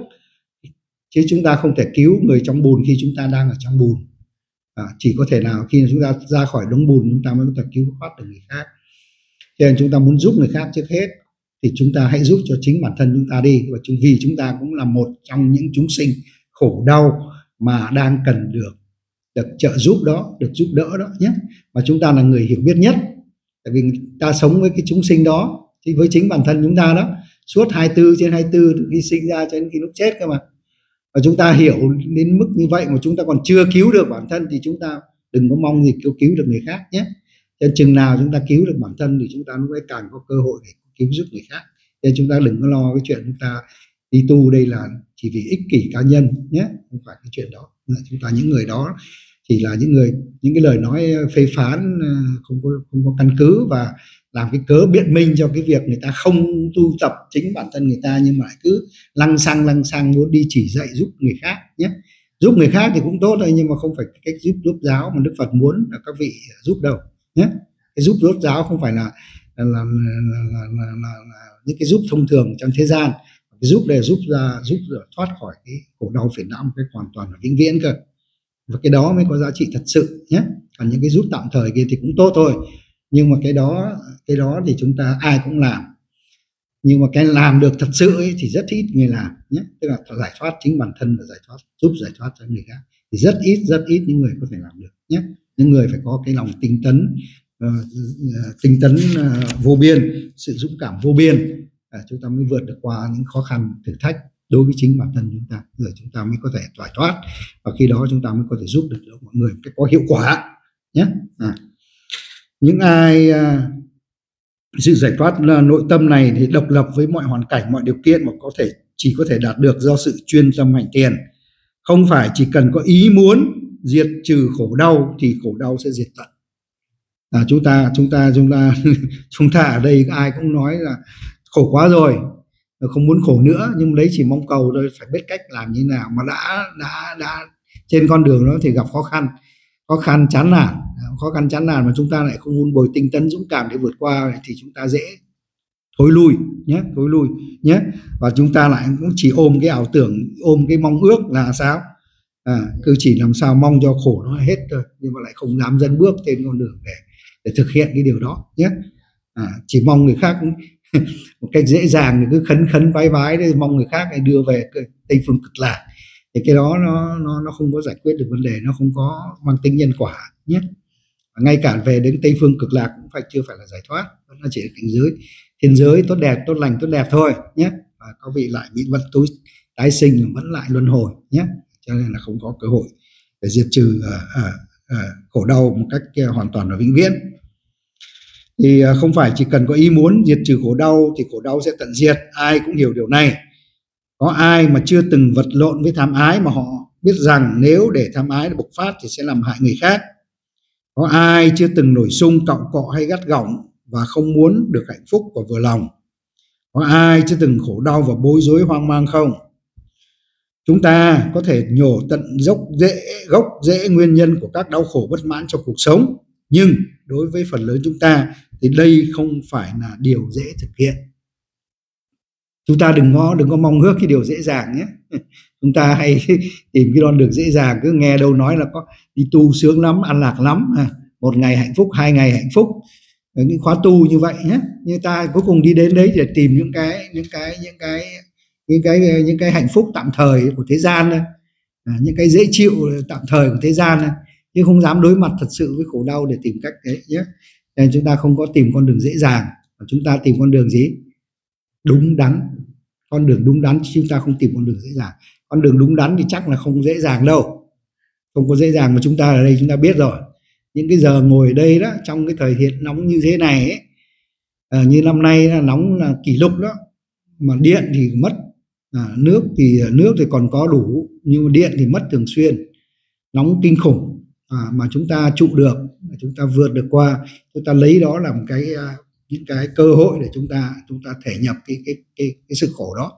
chứ chúng ta không thể cứu người trong bùn khi chúng ta đang ở trong bùn. À, chỉ có thể nào khi chúng ta ra khỏi đống bùn chúng ta mới có thể cứu thoát được người khác. Cho nên chúng ta muốn giúp người khác trước hết thì chúng ta hãy giúp cho chính bản thân chúng ta đi, và vì chúng ta cũng là một trong những chúng sinh khổ đau mà đang cần được được trợ giúp đó, được giúp đỡ đó nhé. Mà chúng ta là người hiểu biết nhất, tại vì ta sống với cái chúng sinh đó, thì với chính bản thân chúng ta đó, suốt hai mươi tư trên hai mươi tư từ khi sinh ra cho đến khi lúc chết cơ mà. Và chúng ta hiểu đến mức như vậy mà chúng ta còn chưa cứu được bản thân thì chúng ta đừng có mong gì cứu cứu được người khác nhé. Nên chừng nào chúng ta cứu được bản thân thì chúng ta lúc ấy càng có cơ hội để cứu giúp người khác. Nên chúng ta đừng có lo cái chuyện chúng ta đi tu đây là chỉ vì ích kỷ cá nhân nhé, không phải cái chuyện đó. Chúng ta những người đó chỉ là những người những cái lời nói phê phán không có không có căn cứ và làm cái cớ biện minh cho cái việc người ta không tu tập chính bản thân người ta, nhưng mà lại cứ lăng xăng lăng xăng muốn đi chỉ dạy giúp người khác nhé. Giúp người khác thì cũng tốt thôi, nhưng mà không phải cách giúp giúp giáo mà Đức Phật muốn là các vị giúp đâu nhé. Cái giúp rốt giáo không phải là là, là, là, là, là, là, là những cái giúp thông thường trong thế gian. Cái giúp để giúp ra giúp thoát khỏi cái khổ đau phiền não một cách hoàn toàn và vĩnh viễn cơ, và cái đó mới có giá trị thật sự nhé. Còn những cái giúp tạm thời kia thì cũng tốt thôi, nhưng mà cái đó cái đó thì chúng ta ai cũng làm, nhưng mà cái làm được thật sự ấy thì rất ít người làm nhé. Tức là giải thoát chính bản thân và giải thoát giúp giải thoát cho người khác thì rất ít rất ít những người có thể làm được nhé. Những người phải có cái lòng tinh tấn uh, tinh tấn uh, vô biên, sự dũng cảm vô biên, uh, chúng ta mới vượt được qua những khó khăn thử thách đối với chính bản thân chúng ta, rồi chúng ta mới có thể giải thoát, và khi đó chúng ta mới có thể giúp được mọi người một cách có hiệu quả nhé. À. Những ai uh, sự giải thoát nội tâm này thì độc lập với mọi hoàn cảnh, mọi điều kiện, mà có thể chỉ có thể đạt được do sự chuyên tâm hành thiền. Không phải chỉ cần có ý muốn diệt trừ khổ đau thì khổ đau sẽ diệt tận. À, chúng ta chúng ta chúng ta chúng ta ở đây ai cũng nói là khổ quá rồi, không muốn khổ nữa, nhưng đấy chỉ mong cầu thôi, phải biết cách làm như nào. Mà đã đã đã trên con đường đó thì gặp khó khăn, khó khăn chán nản, khó khăn chán nản mà chúng ta lại không vun bồi tinh tấn dũng cảm để vượt qua thì chúng ta dễ thối lui nhé, thối lui nhé. Và chúng ta lại cũng chỉ ôm cái ảo tưởng, ôm cái mong ước là sao, à, cứ chỉ làm sao mong cho khổ nó hết thôi, nhưng mà lại không dám dấn bước trên con đường để để thực hiện cái điều đó nhé. À, chỉ mong người khác một cách dễ dàng, cứ khấn khấn vái vái để mong người khác để đưa về Tây Phương Cực Lạc, thì cái đó nó nó nó không có giải quyết được vấn đề, nó không có mang tính nhân quả nhé. Ngay cả về đến Tây Phương Cực Lạc cũng phải chưa phải là giải thoát, nó chỉ là cảnh giới thiên giới tốt đẹp, tốt lành, tốt đẹp thôi nhé. Và có vị lại bị vẫn tối tái sinh, vẫn lại luân hồi nhé, cho nên là không có cơ hội để diệt trừ uh, uh, uh, khổ đau một cách uh, hoàn toàn và vĩnh viễn. Thì uh, không phải chỉ cần có ý muốn diệt trừ khổ đau thì khổ đau sẽ tận diệt, ai cũng hiểu điều này. Có ai mà chưa từng vật lộn với tham ái mà họ biết rằng nếu để tham ái bộc phát thì sẽ làm hại người khác? Có ai chưa từng nổi sung cọng cọ hay gắt gỏng và không muốn được hạnh phúc và vừa lòng? Có ai chưa từng khổ đau và bối rối hoang mang không? Chúng ta có thể nhổ tận gốc rễ gốc rễ nguyên nhân của các đau khổ bất mãn trong cuộc sống, nhưng đối với phần lớn chúng ta thì đây không phải là điều dễ thực hiện. Chúng ta đừng có đừng có mong ước cái điều dễ dàng nhé. Chúng ta hay tìm cái con đường dễ dàng, cứ nghe đâu nói là có đi tu sướng lắm, an lạc lắm, một ngày hạnh phúc, hai ngày hạnh phúc, những khóa tu như vậy nhé. Nhưng ta cuối cùng đi đến đấy để tìm những cái những cái những cái những cái những cái hạnh phúc tạm thời của thế gian này, những cái dễ chịu tạm thời của thế gian này, nhưng không dám đối mặt thật sự với khổ đau để tìm cách đấy nhé. Nên chúng ta không có tìm con đường dễ dàng, mà chúng ta tìm con đường gì? Đúng đắn. Con đường đúng đắn, chúng ta không tìm con đường dễ dàng. Con đường đúng đắn thì chắc là không dễ dàng đâu, không có dễ dàng, mà chúng ta ở đây chúng ta biết rồi. Những cái giờ ngồi ở đây đó, trong cái thời tiết nóng như thế này ấy, à, như năm nay là nóng là kỷ lục đó, mà điện thì mất, à, nước thì nước thì còn có đủ, nhưng mà điện thì mất thường xuyên, nóng kinh khủng, à, mà chúng ta trụ được, chúng ta vượt được qua, chúng ta lấy đó làm cái những cái cơ hội để chúng ta chúng ta thể nhập cái cái cái cái sự khổ đó.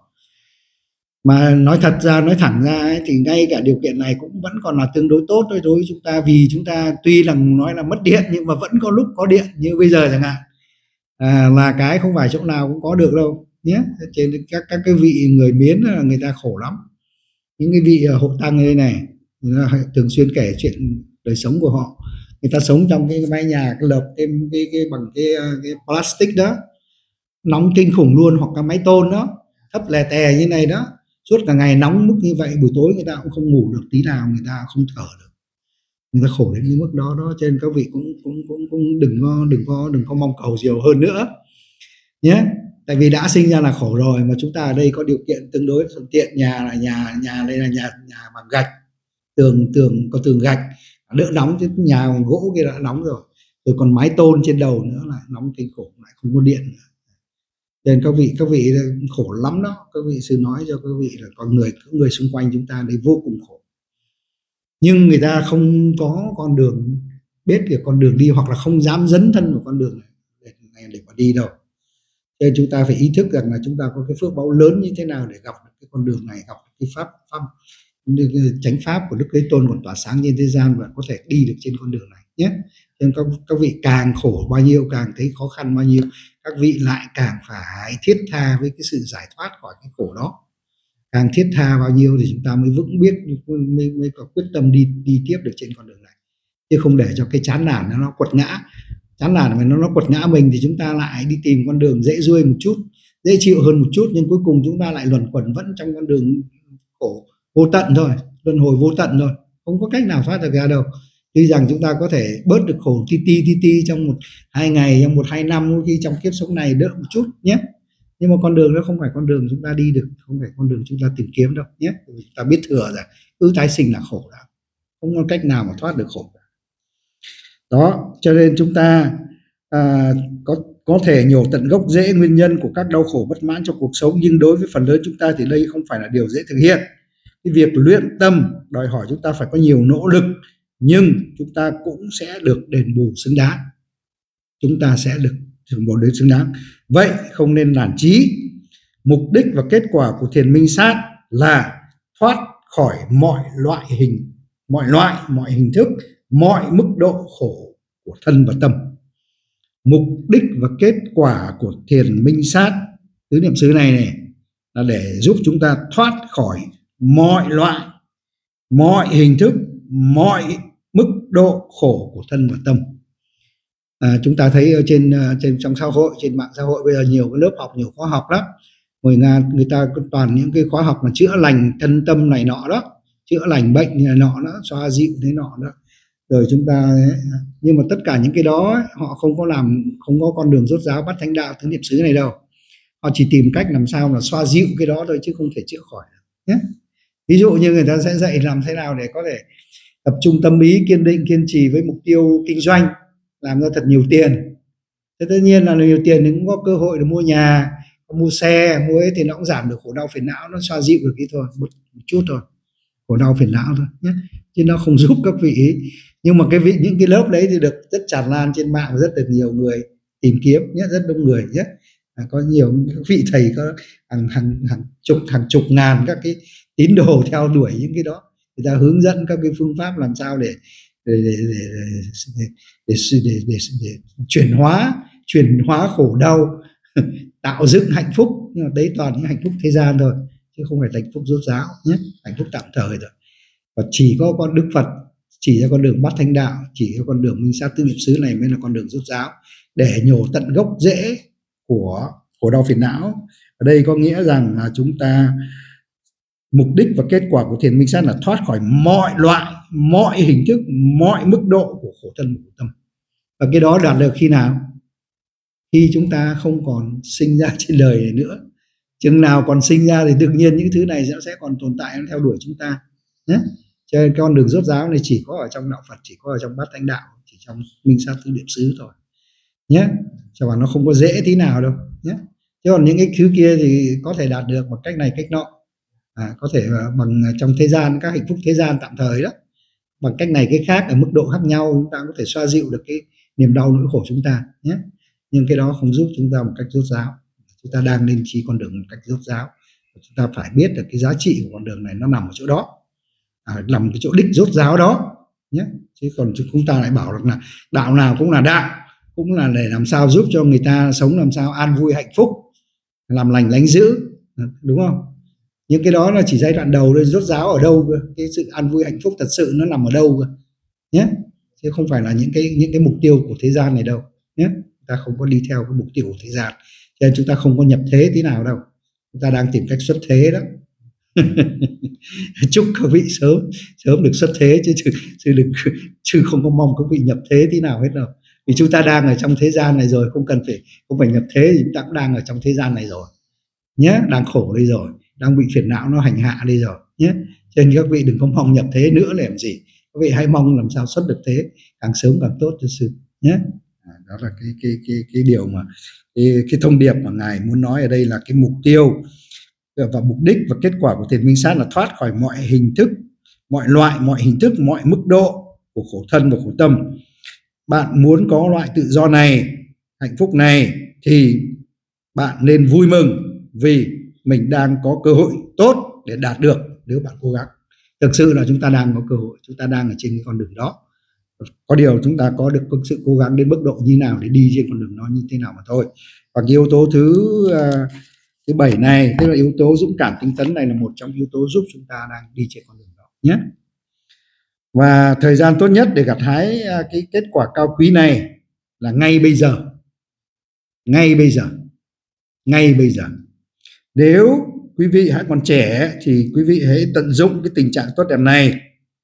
Mà nói thật ra, nói thẳng ra ấy, thì ngay cả điều kiện này cũng vẫn còn là tương đối tốt thôi đối với chúng ta, vì chúng ta tuy là nói là mất điện nhưng mà vẫn có lúc có điện, như bây giờ chẳng hạn, à, là cái không phải chỗ nào cũng có được đâu nhé. Trên các các cái vị người Miến là người ta khổ lắm, những cái vị hộ tăng như thế này thường xuyên kể chuyện đời sống của họ. Người ta sống trong cái mái nhà cái lợp thêm cái, cái bằng cái, cái plastic đó, nóng kinh khủng luôn, hoặc cái mái tôn đó thấp lè tè như này đó, suốt cả ngày nóng mức như vậy, buổi tối người ta cũng không ngủ được tí nào, người ta không thở được, người ta khổ đến cái mức đó đó. Cho nên các vị cũng cũng cũng cũng đừng có đừng có đừng có mong cầu nhiều hơn nữa nhé. Tại vì đã sinh ra là khổ rồi, mà chúng ta ở đây có điều kiện tương đối thuận tiện, nhà là nhà nhà đây là nhà nhà bằng gạch, tường tường có tường gạch đỡ nóng, chứ nhà bằng gỗ kia đã nóng rồi, rồi còn mái tôn trên đầu nữa là nóng kinh khủng, lại không có điện nữa. Nên các vị các vị khổ lắm đó. Các vị sư nói cho các vị là con người các người xung quanh chúng ta đây vô cùng khổ, nhưng người ta không có con đường, biết được con đường đi, hoặc là không dám dấn thân vào con đường này để, để mà đi đâu. Nên chúng ta phải ý thức rằng là chúng ta có cái phước báu lớn như thế nào để gặp được cái con đường này, gặp được cái pháp pháp chánh pháp của Đức Thế Tôn còn tỏa sáng trên thế gian, và có thể đi được trên con đường này nhé. Nên các, các vị càng khổ bao nhiêu, càng thấy khó khăn bao nhiêu, các vị lại càng phải thiết tha với cái sự giải thoát khỏi cái khổ đó. Càng thiết tha bao nhiêu thì chúng ta mới vững biết, mới, mới có quyết tâm đi đi tiếp được trên con đường này, chứ không để cho cái chán nản nó quật ngã. Chán nản mà nó nó quật ngã mình thì chúng ta lại đi tìm con đường dễ ruôi một chút, dễ chịu hơn một chút, nhưng cuối cùng chúng ta lại luẩn quẩn vẫn trong con đường khổ vô tận thôi, luân hồi vô tận thôi, không có cách nào thoát được ra đâu. Tuy rằng chúng ta có thể bớt được khổ ti ti ti ti trong một hai ngày, trong một hai năm, khi trong kiếp sống này đỡ một chút nhé, nhưng mà con đường đó không phải con đường chúng ta đi được, không phải con đường chúng ta tìm kiếm đâu nhé. Chúng ta biết thừa rằng ư tái sinh là khổ đã, không có cách nào mà thoát được khổ đó. Cho nên chúng ta à, có có thể nhổ tận gốc rễ nguyên nhân của các đau khổ bất mãn trong cuộc sống, nhưng đối với phần lớn chúng ta thì đây không phải là điều dễ thực hiện. Cái việc luyện tâm đòi hỏi chúng ta phải có nhiều nỗ lực, nhưng chúng ta cũng sẽ được đền bù xứng đáng. Chúng ta sẽ được đền bù đến xứng đáng. Vậy không nên nản chí. Mục đích và kết quả của thiền minh sát là thoát khỏi mọi loại hình, mọi loại, mọi hình thức, mọi mức độ khổ của thân và tâm. Mục đích và kết quả của thiền minh sát tứ niệm xứ này này là để giúp chúng ta thoát khỏi mọi loại, mọi hình thức, mọi mức độ khổ của thân và tâm. À, chúng ta thấy ở trên trên trong xã hội, trên mạng xã hội bây giờ nhiều cái lớp học, nhiều khóa học lắm. Người ta người ta toàn những cái khóa học là chữa lành thân tâm này nọ đó, chữa lành bệnh này nọ đó, xoa dịu thế nọ đó. Rồi chúng ta, nhưng mà tất cả những cái đó họ không có làm, không có con đường rốt ráo bắt thánh đạo tứ niệm xứ này đâu. Họ chỉ tìm cách làm sao là xoa dịu cái đó thôi, chứ không thể chữa khỏi nhé. Ví dụ như người ta sẽ dạy làm thế nào để có thể tập trung tâm ý, kiên định, kiên trì với mục tiêu kinh doanh, làm ra thật nhiều tiền. Thế tất nhiên là nhiều tiền thì cũng có cơ hội để mua nhà, mua xe, mua ấy thì nó cũng giảm được khổ đau phiền não, nó xoa dịu được cái thôi, một, một chút thôi, khổ đau phiền não thôi nhé, chứ nó không giúp các vị ý. Nhưng mà cái vị những cái lớp đấy thì được rất tràn lan trên mạng, rất được nhiều người tìm kiếm nhé, rất đông người nhé. À, có nhiều các vị thầy có hàng hàng hàng chục hàng chục ngàn các cái tín đồ theo đuổi những cái đó, người ta hướng dẫn các cái phương pháp làm sao để để để để để, để, để, để, để, để chuyển hóa chuyển hóa khổ đau tạo dựng hạnh phúc. Nhưng mà đấy toàn những hạnh phúc thế gian thôi, chứ không phải hạnh phúc rốt ráo nhé, hạnh phúc tạm thời thôi. Và chỉ có con Đức Phật chỉ ra con đường bát thánh đạo, chỉ có con đường minh sát tứ niệm xứ này mới là con đường rốt ráo để nhổ tận gốc rễ của của đau phiền não. Ở đây có nghĩa rằng là chúng ta mục đích và kết quả của thiền minh sát là thoát khỏi mọi loại, mọi hình thức, mọi mức độ của khổ thân và khổ tâm. Và cái đó đạt được khi nào? Khi chúng ta không còn sinh ra trên đời này nữa. Chừng nào còn sinh ra thì đương nhiên những thứ này sẽ còn tồn tại, nó theo đuổi chúng ta nhé. Cho nên con đường rốt ráo này chỉ có ở trong đạo Phật, chỉ có ở trong bát thánh đạo, chỉ trong minh sát tứ niệm xứ thôi nhé. Cho mà nó không có dễ tí nào đâu nhé. Chứ còn những cái thứ kia thì có thể đạt được một cách này cách nọ, à, có thể bằng trong thế gian, các hạnh phúc thế gian tạm thời đó, bằng cách này cái khác ở mức độ khác nhau, chúng ta có thể xoa dịu được cái niềm đau nỗi khổ chúng ta nhé. Nhưng cái đó không giúp chúng ta một cách rốt ráo. Chúng ta đang nên chi con đường một cách rốt ráo. Chúng ta phải biết được cái giá trị của con đường này nó nằm ở chỗ đó, à, nằm cái chỗ đích rốt ráo đó nhé. Chứ còn chúng ta lại bảo được là đạo nào cũng là đạo, cũng là để làm sao giúp cho người ta sống làm sao an vui hạnh phúc, làm lành lánh dữ, đúng không? Nhưng cái đó là chỉ giai đoạn đầu thôi. Rốt ráo ở đâu cơ? Cái sự an vui hạnh phúc thật sự nó nằm ở đâu cơ nhé, chứ không phải là những cái những cái mục tiêu của thế gian này đâu nhé. Ta không có đi theo cái mục tiêu của thế gian, cho nên chúng ta không có nhập thế tí nào đâu, chúng ta đang tìm cách xuất thế đó. Chúc các vị sớm sớm được xuất thế, chứ chứ đừng chứ không có mong các vị nhập thế tí nào hết đâu, vì chúng ta đang ở trong thế gian này rồi, không cần phải không phải nhập thế, thì chúng ta cũng đang ở trong thế gian này rồi nhé, đang khổ đây rồi, đang bị phiền não nó hành hạ đây rồi nhé. Cho nên các vị đừng có mong nhập thế nữa để làm gì, các vị hãy mong làm sao xuất được thế càng sớm càng tốt cho sư nhé. À, đó là cái cái cái cái điều mà cái, cái thông điệp mà ngài muốn nói ở đây, là cái mục tiêu và mục đích và kết quả của thiền minh sát là thoát khỏi mọi hình thức, mọi loại, mọi hình thức, mọi mức độ của khổ thân và khổ tâm. Bạn muốn có loại tự do này, hạnh phúc này, thì bạn nên vui mừng vì mình đang có cơ hội tốt để đạt được nếu bạn cố gắng. Thực sự là chúng ta đang có cơ hội, chúng ta đang ở trên con đường đó. Có điều chúng ta có được sự cố gắng đến mức độ như nào để đi trên con đường đó như thế nào mà thôi. Và cái yếu tố thứ uh, thứ bảy này, tức là yếu tố dũng cảm tinh tấn này, là một trong yếu tố giúp chúng ta đang đi trên con đường đó nhé. Và thời gian tốt nhất để gặt hái uh, cái kết quả cao quý này là ngay bây giờ, ngay bây giờ, ngay bây giờ. Nếu quý vị hãy còn trẻ thì quý vị hãy tận dụng cái tình trạng tốt đẹp này,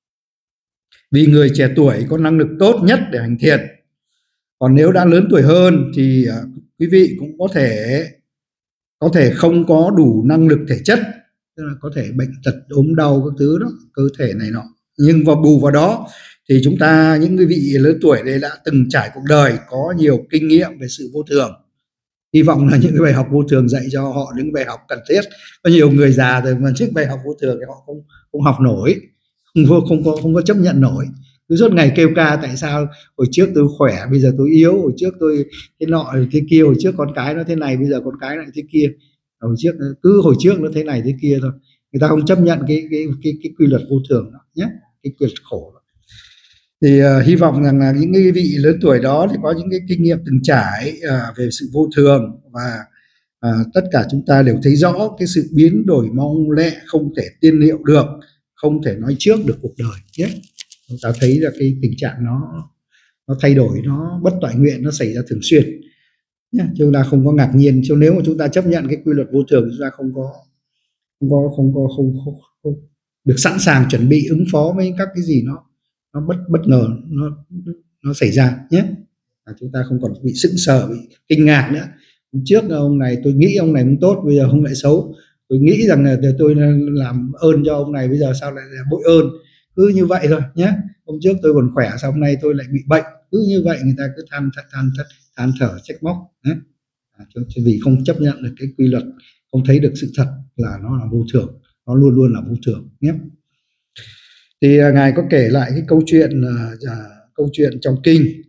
vì người trẻ tuổi có năng lực tốt nhất để hành thiền. Còn nếu đã lớn tuổi hơn thì uh, quý vị cũng có thể có thể không có đủ năng lực thể chất, tức là có thể bệnh tật ốm đau các thứ đó, cơ thể này nọ. Nhưng vào bù vào đó thì chúng ta, những người vị lớn tuổi đây đã từng trải cuộc đời, có nhiều kinh nghiệm về sự vô thường. Hy vọng là những cái bài học vô thường dạy cho họ những bài học cần thiết. Có nhiều người già rồi mà trước bài học vô thường thì họ không không học nổi, không không có không có chấp nhận nổi, cứ suốt ngày kêu ca tại sao hồi trước tôi khỏe bây giờ tôi yếu, hồi trước tôi thế nọ thế kia, hồi trước con cái nó thế này bây giờ con cái lại thế kia, hồi trước cứ hồi trước nó thế này thế kia thôi. Người ta không chấp nhận cái cái cái, cái quy luật vô thường đó nhé, cái quy luật khổ đó. Thì uh, hy vọng rằng là những cái vị lớn tuổi đó thì có những cái kinh nghiệm từng trải uh, về sự vô thường, và uh, tất cả chúng ta đều thấy rõ cái sự biến đổi mau lẹ, không thể tiên liệu được, không thể nói trước được cuộc đời nhé. Chúng ta thấy là cái tình trạng nó nó thay đổi, nó bất toại nguyện, nó xảy ra thường xuyên nhé. Chúng ta không có ngạc nhiên, chứ nếu mà chúng ta chấp nhận cái quy luật vô thường, chúng ta không có không có không có không, không, không được sẵn sàng chuẩn bị ứng phó với các cái gì nó nó bất bất ngờ nó nó xảy ra nhé. À, chúng ta không còn bị sững sờ, bị kinh ngạc nữa. Trước ông này tôi nghĩ ông này cũng tốt, bây giờ ông lại xấu, tôi nghĩ rằng là tôi làm ơn cho ông này, bây giờ sao lại là bội ơn, cứ như vậy thôi nhé. Hôm trước tôi còn khỏe, sao hôm nay tôi lại bị bệnh, cứ như vậy người ta cứ than than than, than thở trách móc nhé. À, vì không chấp nhận được cái quy luật, không thấy được sự thật là nó là vô thường, nó luôn luôn là vô thường nhé. Thì uh, ngài có kể lại cái câu chuyện uh, uh, câu chuyện trong kinh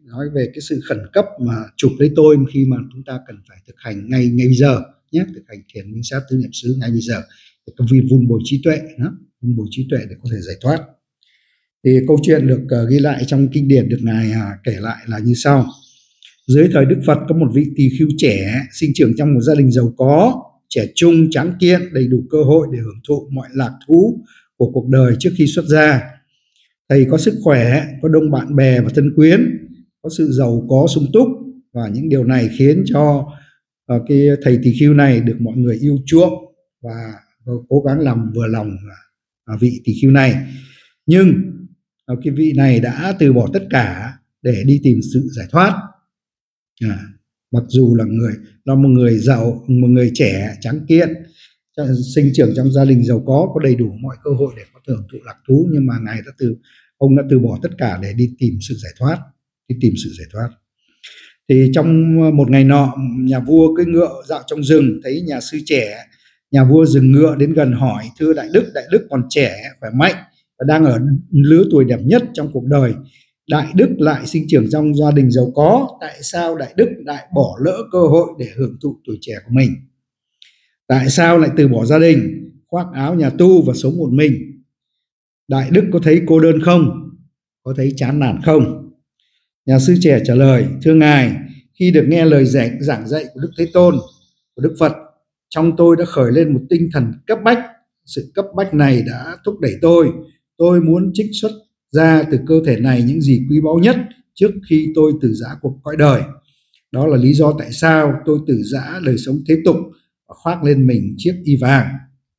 nói về cái sự khẩn cấp mà chụp lấy tôi khi mà chúng ta cần phải thực hành ngay ngay bây giờ nhé, thực hành thiền minh sát tứ niệm xứ ngay bây giờ, công viên vun bồi trí tuệ, đó, vun bồi trí tuệ để có thể giải thoát. Thì câu chuyện được uh, ghi lại trong kinh điển được ngài uh, kể lại là như sau. Dưới thời Đức Phật có một vị tỳ khưu trẻ sinh trưởng trong một gia đình giàu có, trẻ trung, tráng kiện, đầy đủ cơ hội để hưởng thụ mọi lạc thú của cuộc đời trước khi xuất gia. Thầy có sức khỏe, có đông bạn bè và thân quyến, có sự giàu có sung túc, và những điều này khiến cho uh, cái thầy tỳ khưu này được mọi người yêu chuộng và uh, cố gắng làm vừa lòng uh, vị tỳ khưu này. Nhưng uh, cái vị này đã từ bỏ tất cả để đi tìm sự giải thoát. À, mặc dù là người là một người giàu, một người trẻ tráng kiện, sinh trưởng trong gia đình giàu có, có đầy đủ mọi cơ hội để có thưởng thụ lạc thú, nhưng mà ngài đã từ ông đã từ bỏ tất cả để đi tìm sự giải thoát, đi tìm sự giải thoát. Thì trong một ngày nọ, nhà vua cưỡi ngựa dạo trong rừng, thấy nhà sư trẻ. Nhà vua dừng ngựa đến gần hỏi: thưa đại đức, đại đức còn trẻ, khỏe mạnh và đang ở lứa tuổi đẹp nhất trong cuộc đời, đại đức lại sinh trưởng trong gia đình giàu có, tại sao đại đức lại bỏ lỡ cơ hội để hưởng thụ tuổi trẻ của mình? Tại sao lại từ bỏ gia đình, khoác áo nhà tu và sống một mình? Đại đức có thấy cô đơn không? Có thấy chán nản không? Nhà sư trẻ trả lời: thưa ngài, khi được nghe lời giảng, giảng dạy của Đức Thế Tôn, của Đức Phật, trong tôi đã khởi lên một tinh thần cấp bách. Sự cấp bách này đã thúc đẩy tôi. Tôi muốn trích xuất ra từ cơ thể này những gì quý báu nhất trước khi tôi từ giã cuộc cõi đời. Đó là lý do tại sao tôi từ giã đời sống thế tục và khoác lên mình chiếc y vàng.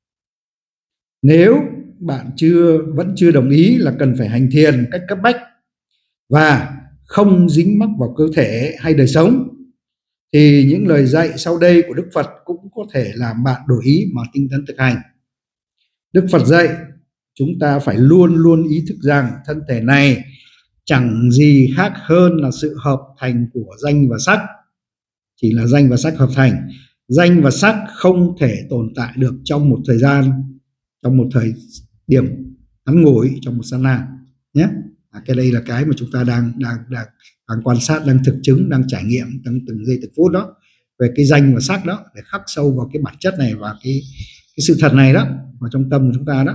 Nếu bạn chưa vẫn chưa đồng ý là cần phải hành thiền cách cấp bách và không dính mắc vào cơ thể hay đời sống, thì những lời dạy sau đây của Đức Phật cũng có thể làm bạn đổi ý mà tinh tấn thực hành. Đức Phật dạy chúng ta phải luôn luôn ý thức rằng thân thể này chẳng gì khác hơn là sự hợp thành của danh và sắc. Chỉ là danh và sắc hợp thành. Danh và sắc không thể tồn tại được trong một thời gian, trong một thời điểm ngắn ngủi, trong một sát na nhé. À, cái đây là cái mà chúng ta đang đang đang đang quan sát, đang thực chứng, đang trải nghiệm từng từng giây từng phút đó, về cái danh và sắc đó, để khắc sâu vào cái bản chất này và cái cái sự thật này đó vào trong tâm của chúng ta đó.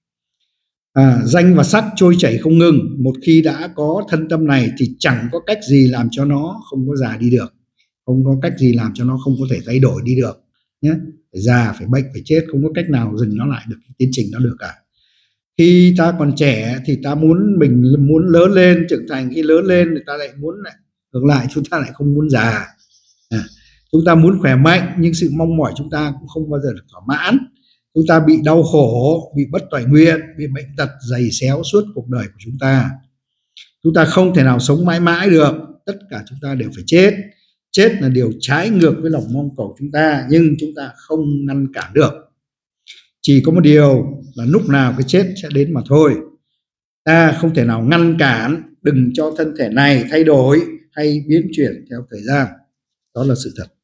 À, danh và sắc trôi chảy không ngừng. Một khi đã có thân tâm này thì chẳng có cách gì làm cho nó không có già đi được, không có cách gì làm cho nó không có thể thay đổi đi được nhé. Phải già, phải bệnh, phải chết, không có cách nào dừng nó lại được cái tiến trình nó được cả. Khi ta còn trẻ thì ta muốn mình muốn lớn lên, trưởng thành. Khi lớn lên thì ta lại muốn lại ngược lại, chúng ta lại không muốn già. À, chúng ta muốn khỏe mạnh, nhưng sự mong mỏi chúng ta cũng không bao giờ được thỏa mãn. Chúng ta bị đau khổ, bị bất toại nguyện, bị bệnh tật giày xéo suốt cuộc đời của chúng ta. Chúng ta không thể nào sống mãi mãi được, tất cả chúng ta đều phải chết. Chết là điều trái ngược với lòng mong cầu chúng ta, nhưng chúng ta không ngăn cản được. Chỉ có một điều là lúc nào cái chết sẽ đến mà thôi. Ta không thể nào ngăn cản, đừng cho thân thể này thay đổi hay biến chuyển theo thời gian. Đó là sự thật.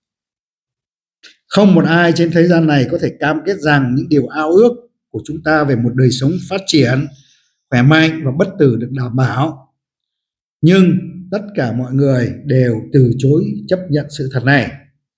Không một ai trên thế gian này có thể cam kết rằng những điều ao ước của chúng ta về một đời sống phát triển, khỏe mạnh và bất tử được đảm bảo. Nhưng tất cả mọi người đều từ chối chấp nhận sự thật này.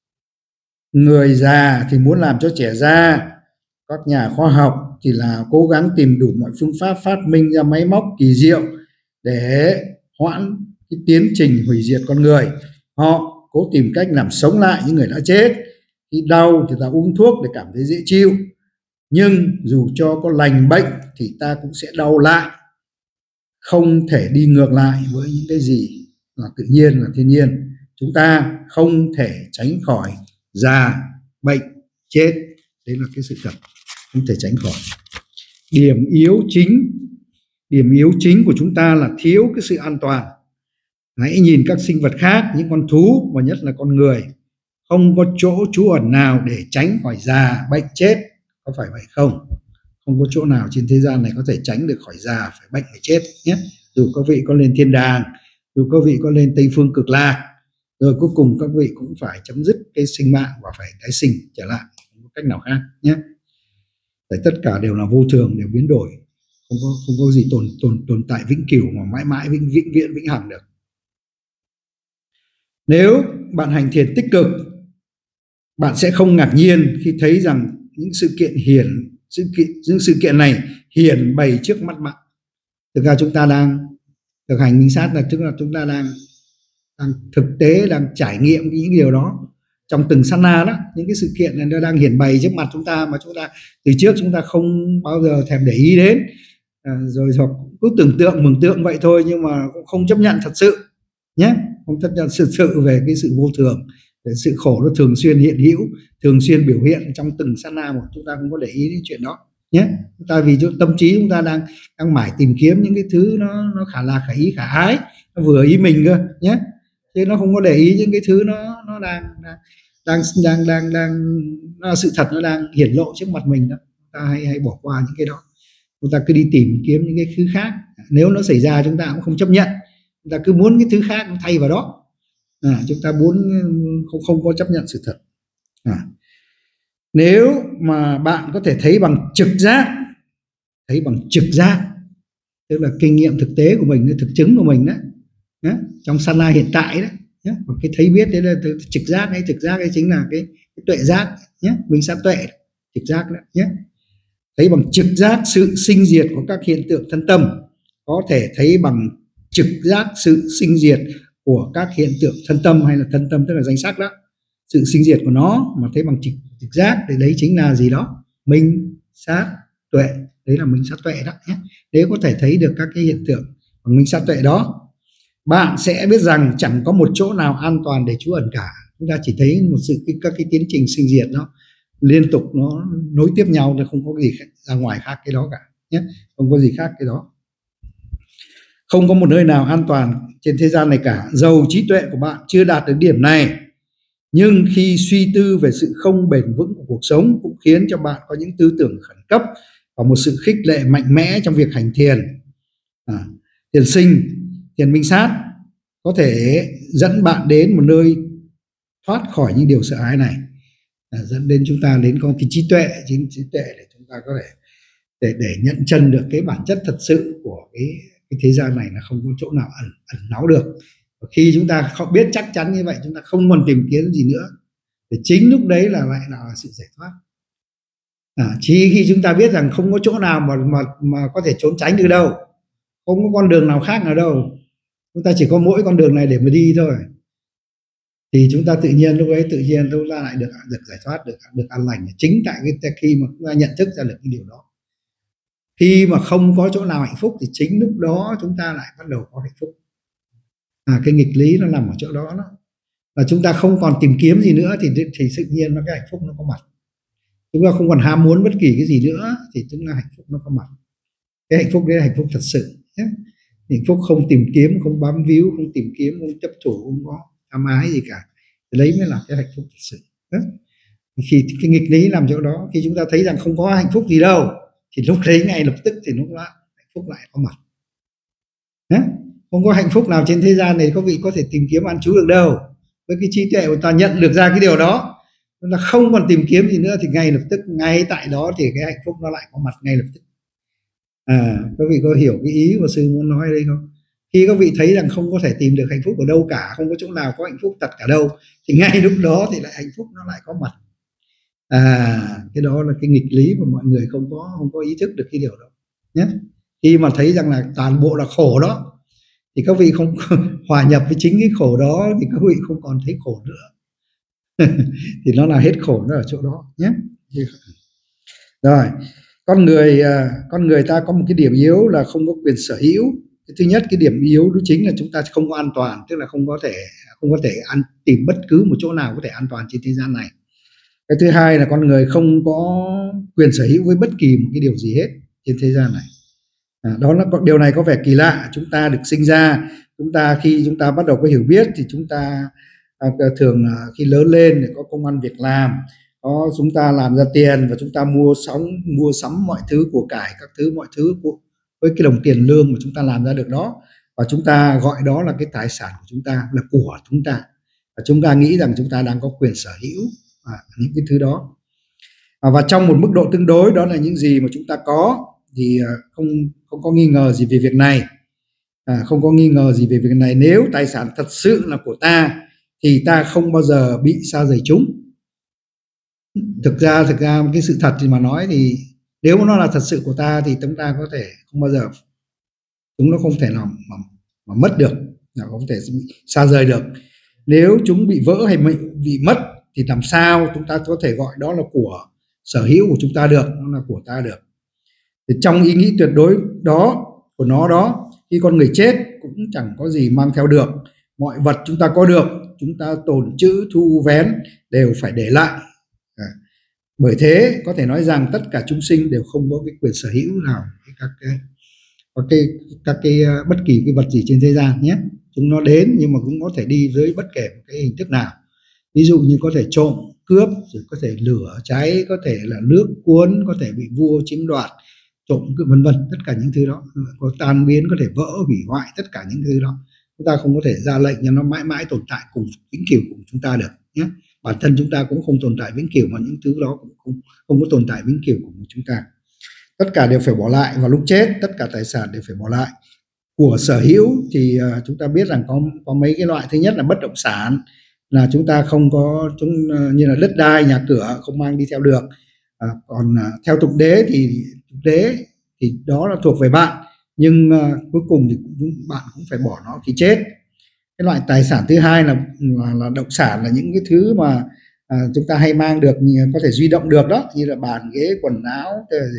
Người già thì muốn làm cho trẻ già, các nhà khoa học thì là cố gắng tìm đủ mọi phương pháp phát minh ra máy móc kỳ diệu để hoãn cái tiến trình hủy diệt con người. Họ cố tìm cách làm sống lại những người đã chết. Khi đau thì ta uống thuốc để cảm thấy dễ chịu, nhưng dù cho có lành bệnh thì ta cũng sẽ đau lại. Không thể đi ngược lại với những cái gì là tự nhiên, là thiên nhiên. Chúng ta không thể tránh khỏi già, bệnh, chết. Đấy là cái sự thật, không thể tránh khỏi. Điểm yếu chính, điểm yếu chính của chúng ta là thiếu cái sự an toàn. Hãy nhìn các sinh vật khác, những con thú và nhất là con người. Không có chỗ trú ẩn nào để tránh khỏi già, bệnh, chết. Có phải vậy không? Không có chỗ nào trên thế gian này có thể tránh được khỏi già, phải bệnh, phải chết nhé. Dù các vị có lên thiên đàng, dù các vị có lên Tây Phương Cực Lạc, rồi cuối cùng các vị cũng phải chấm dứt cái sinh mạng và phải tái sinh trở lại, không có cách nào khác nhé. Tại tất cả đều là vô thường, đều biến đổi, không có không có gì tồn tồn tồn tại vĩnh cửu mà mãi mãi vĩnh vĩnh viễn vĩnh hằng được. Nếu bạn hành thiền tích cực, bạn sẽ không ngạc nhiên khi thấy rằng những sự kiện hiển sự kiện, những sự kiện này hiển bày trước mắt bạn. Thực ra chúng ta đang thực hành minh sát là tức là chúng ta đang đang thực tế đang trải nghiệm những điều đó trong từng sát na đó. Những cái sự kiện này nó đang hiển bày trước mặt chúng ta mà chúng ta từ trước chúng ta không bao giờ thèm để ý đến, à, rồi hoặc cứ tưởng tượng mường tượng vậy thôi, nhưng mà cũng không chấp nhận thật sự nhé, không chấp nhận sự sự về cái sự vô thường, về sự khổ nó thường xuyên hiện hữu, thường xuyên biểu hiện trong từng sát na một. Chúng ta không có để ý đến chuyện đó nhé. Tại vì tâm trí chúng ta đang đang mãi tìm kiếm những cái thứ nó nó khả là khả ý khả ái, nó vừa ý mình cơ nhé, chứ nó không có để ý những cái thứ nó nó đang đang đang đang đang, đang nó, sự thật nó đang hiển lộ trước mặt mình đó. Chúng ta hay hay bỏ qua những cái đó, chúng ta cứ đi tìm kiếm những cái thứ khác. Nếu nó xảy ra chúng ta cũng không chấp nhận, chúng ta cứ muốn cái thứ khác thay vào đó, à, chúng ta muốn không không có chấp nhận sự thật. À, nếu mà bạn có thể thấy bằng trực giác, thấy bằng trực giác tức là kinh nghiệm thực tế của mình, thực chứng của mình đó, đó trong sát na hiện tại đó nhé. Còn cái thấy biết đấy là trực giác, hay trực giác ấy chính là cái, cái tuệ giác nhé, minh sát tuệ, trực giác đó nhé. Thấy bằng trực giác sự sinh diệt của các hiện tượng thân tâm, có thể thấy bằng trực giác sự sinh diệt của các hiện tượng thân tâm, hay là thân tâm tức là danh sắc đó, sự sinh diệt của nó mà thấy bằng trực, trực giác thì đấy chính là gì đó, minh sát tuệ, đấy là minh sát tuệ đó nhé. Nếu có thể thấy được các cái hiện tượng bằng minh sát tuệ đó, bạn sẽ biết rằng chẳng có một chỗ nào an toàn để trú ẩn cả. Chúng ta chỉ thấy một sự các cái tiến trình sinh diệt nó liên tục, nó nối tiếp nhau, nó không có gì ra ngoài khác cái đó cả nhé, không có gì khác cái đó. Không có một nơi nào an toàn trên thế gian này cả. Dầu trí tuệ của bạn chưa đạt được điểm này, nhưng khi suy tư về sự không bền vững của cuộc sống cũng khiến cho bạn có những tư tưởng khẩn cấp và một sự khích lệ mạnh mẽ trong việc hành thiền. À, thiền sinh, thiền minh sát có thể dẫn bạn đến một nơi thoát khỏi những điều sợ hãi này, à, dẫn đến chúng ta đến có cái trí tuệ, chính trí tuệ để chúng ta có thể để để nhận chân được cái bản chất thật sự của cái, cái thế gian này là không có chỗ nào ẩn ẩn náu được. Và khi chúng ta không biết chắc chắn như vậy, chúng ta không còn tìm kiếm gì nữa, thì chính lúc đấy là lại là sự giải thoát. À, chỉ khi chúng ta biết rằng không có chỗ nào mà mà mà có thể trốn tránh được đâu, không có con đường nào khác nào đâu, chúng ta chỉ có mỗi con đường này để mà đi thôi, thì chúng ta tự nhiên lúc ấy tự nhiên chúng ta lại được được giải thoát, được được an lành. Chính tại cái khi mà chúng ta nhận thức ra được cái điều đó, khi mà không có chỗ nào hạnh phúc thì chính lúc đó chúng ta lại bắt đầu có hạnh phúc. À, cái nghịch lý nó nằm ở chỗ đó, đó là chúng ta không còn tìm kiếm gì nữa thì thì tự nhiên nó cái hạnh phúc nó có mặt. Chúng ta không còn ham muốn bất kỳ cái gì nữa thì chúng ta hạnh phúc nó có mặt. Cái hạnh phúc đấy là hạnh phúc thật sự nhé. Hạnh phúc không tìm kiếm, không bám víu, không tìm kiếm, không chấp thủ, không có tham ái gì cả, đấy mới là cái hạnh phúc thật sự đó. Khi cái nghịch lý nằm chỗ đó, khi chúng ta thấy rằng không có hạnh phúc gì đâu thì lúc đấy ngay lập tức thì lúc đó hạnh phúc lại có mặt. Đấy? Không có hạnh phúc nào trên thế gian này các vị có thể tìm kiếm ăn trú được đâu. Với cái trí tuệ của ta nhận được ra cái điều đó, chúng ta không còn tìm kiếm gì nữa thì ngay lập tức, ngay tại đó thì cái hạnh phúc nó lại có mặt ngay lập tức. À, các vị có hiểu cái ý của sư muốn nói đây không? Khi các vị thấy rằng không có thể tìm được hạnh phúc ở đâu cả, không có chỗ nào có hạnh phúc thật cả đâu, thì ngay lúc đó thì lại hạnh phúc nó lại có mặt. À, cái đó là cái nghịch lý mà mọi người không có không có ý thức được cái điều đó nhé. Khi mà thấy rằng là toàn bộ là khổ đó thì các vị không hòa nhập với chính cái khổ đó thì các vị không còn thấy khổ nữa. Thì nó là hết khổ nó ở chỗ đó nhé. Rồi, con người con người ta có một cái điểm yếu là không có quyền sở hữu. Cái thứ nhất, cái điểm yếu đó chính là chúng ta không có an toàn, tức là không có thể không có thể ăn tìm bất cứ một chỗ nào có thể an toàn trên thế gian này. Cái thứ hai là con người không có quyền sở hữu với bất kỳ một cái điều gì hết trên thế gian này. À, đó là điều này có vẻ kỳ lạ. Chúng ta được sinh ra, chúng ta khi chúng ta bắt đầu có hiểu biết thì chúng ta à, thường là khi lớn lên để có công ăn việc làm, có chúng ta làm ra tiền và chúng ta mua sắm mua sắm mọi thứ của cải, các thứ mọi thứ của, với cái đồng tiền lương mà chúng ta làm ra được đó, và chúng ta gọi đó là cái tài sản của chúng ta, là của chúng ta, và chúng ta nghĩ rằng chúng ta đang có quyền sở hữu à, những cái thứ đó. À, và trong một mức độ tương đối, đó là những gì mà chúng ta có thì không không có nghi ngờ gì về việc này, à, không có nghi ngờ gì về việc này. Nếu tài sản thật sự là của ta thì ta không bao giờ bị sa rầy chúng. Thực ra thực ra cái sự thật thì mà nói thì nếu nó là thật sự của ta thì chúng ta có thể không bao giờ, chúng nó không thể nào mà, mà mất được, là không thể sa rời được. Nếu chúng bị vỡ hay bị mất thì làm sao chúng ta có thể gọi đó là của sở hữu của chúng ta được, nó là của ta được. Thì trong ý nghĩ tuyệt đối đó của nó đó, khi con người chết cũng chẳng có gì mang theo được, mọi vật chúng ta có được, chúng ta tồn trữ thu vén đều phải để lại. À, bởi thế có thể nói rằng tất cả chúng sinh đều không có cái quyền sở hữu nào các cái các cái các cái bất kỳ cái vật gì trên thế gian nhé. Chúng nó đến nhưng mà cũng có thể đi với bất kể một cái hình thức nào. Ví dụ như có thể trộm cướp, rồi có thể lửa cháy, có thể là nước cuốn, có thể bị vua chiếm đoạt, trộm cướp vân vân, tất cả những thứ đó có tan biến, có thể vỡ hủy hoại, tất cả những thứ đó chúng ta không có thể ra lệnh cho nó mãi mãi tồn tại cùng vĩnh cửu của chúng ta được nhé. Bản thân chúng ta cũng không tồn tại vĩnh cửu, mà những thứ đó cũng không không có tồn tại vĩnh cửu của chúng ta. Tất cả đều phải bỏ lại vào lúc chết, tất cả tài sản đều phải bỏ lại. Của sở hữu thì uh, chúng ta biết rằng có có mấy cái loại. Thứ nhất là bất động sản, là chúng ta không có chúng uh, như là đất đai, nhà cửa không mang đi theo được. À, còn uh, theo tục đế thì tục đế thì đó là thuộc về bạn, nhưng uh, cuối cùng thì cũng, bạn cũng phải bỏ nó khi chết. Cái loại tài sản thứ hai là là, là động sản, là những cái thứ mà à, chúng ta hay mang được, có thể duy động được đó, như là bàn ghế, quần áo,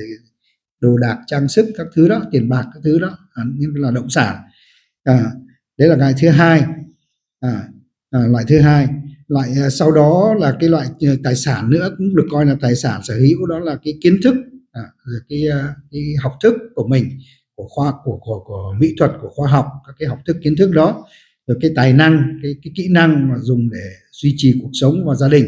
đồ đạc trang sức các thứ đó, tiền bạc các thứ đó, à, như là động sản. À, đấy là loại thứ hai. À, à, loại thứ hai. Loại à, sau đó là cái loại tài sản nữa cũng được coi là tài sản sở hữu, đó là cái kiến thức, à, cái, cái học thức của mình, của khoa của, của của mỹ thuật, của khoa học, các cái học thức kiến thức đó, rồi cái tài năng, cái, cái kỹ năng mà dùng để duy trì cuộc sống và gia đình.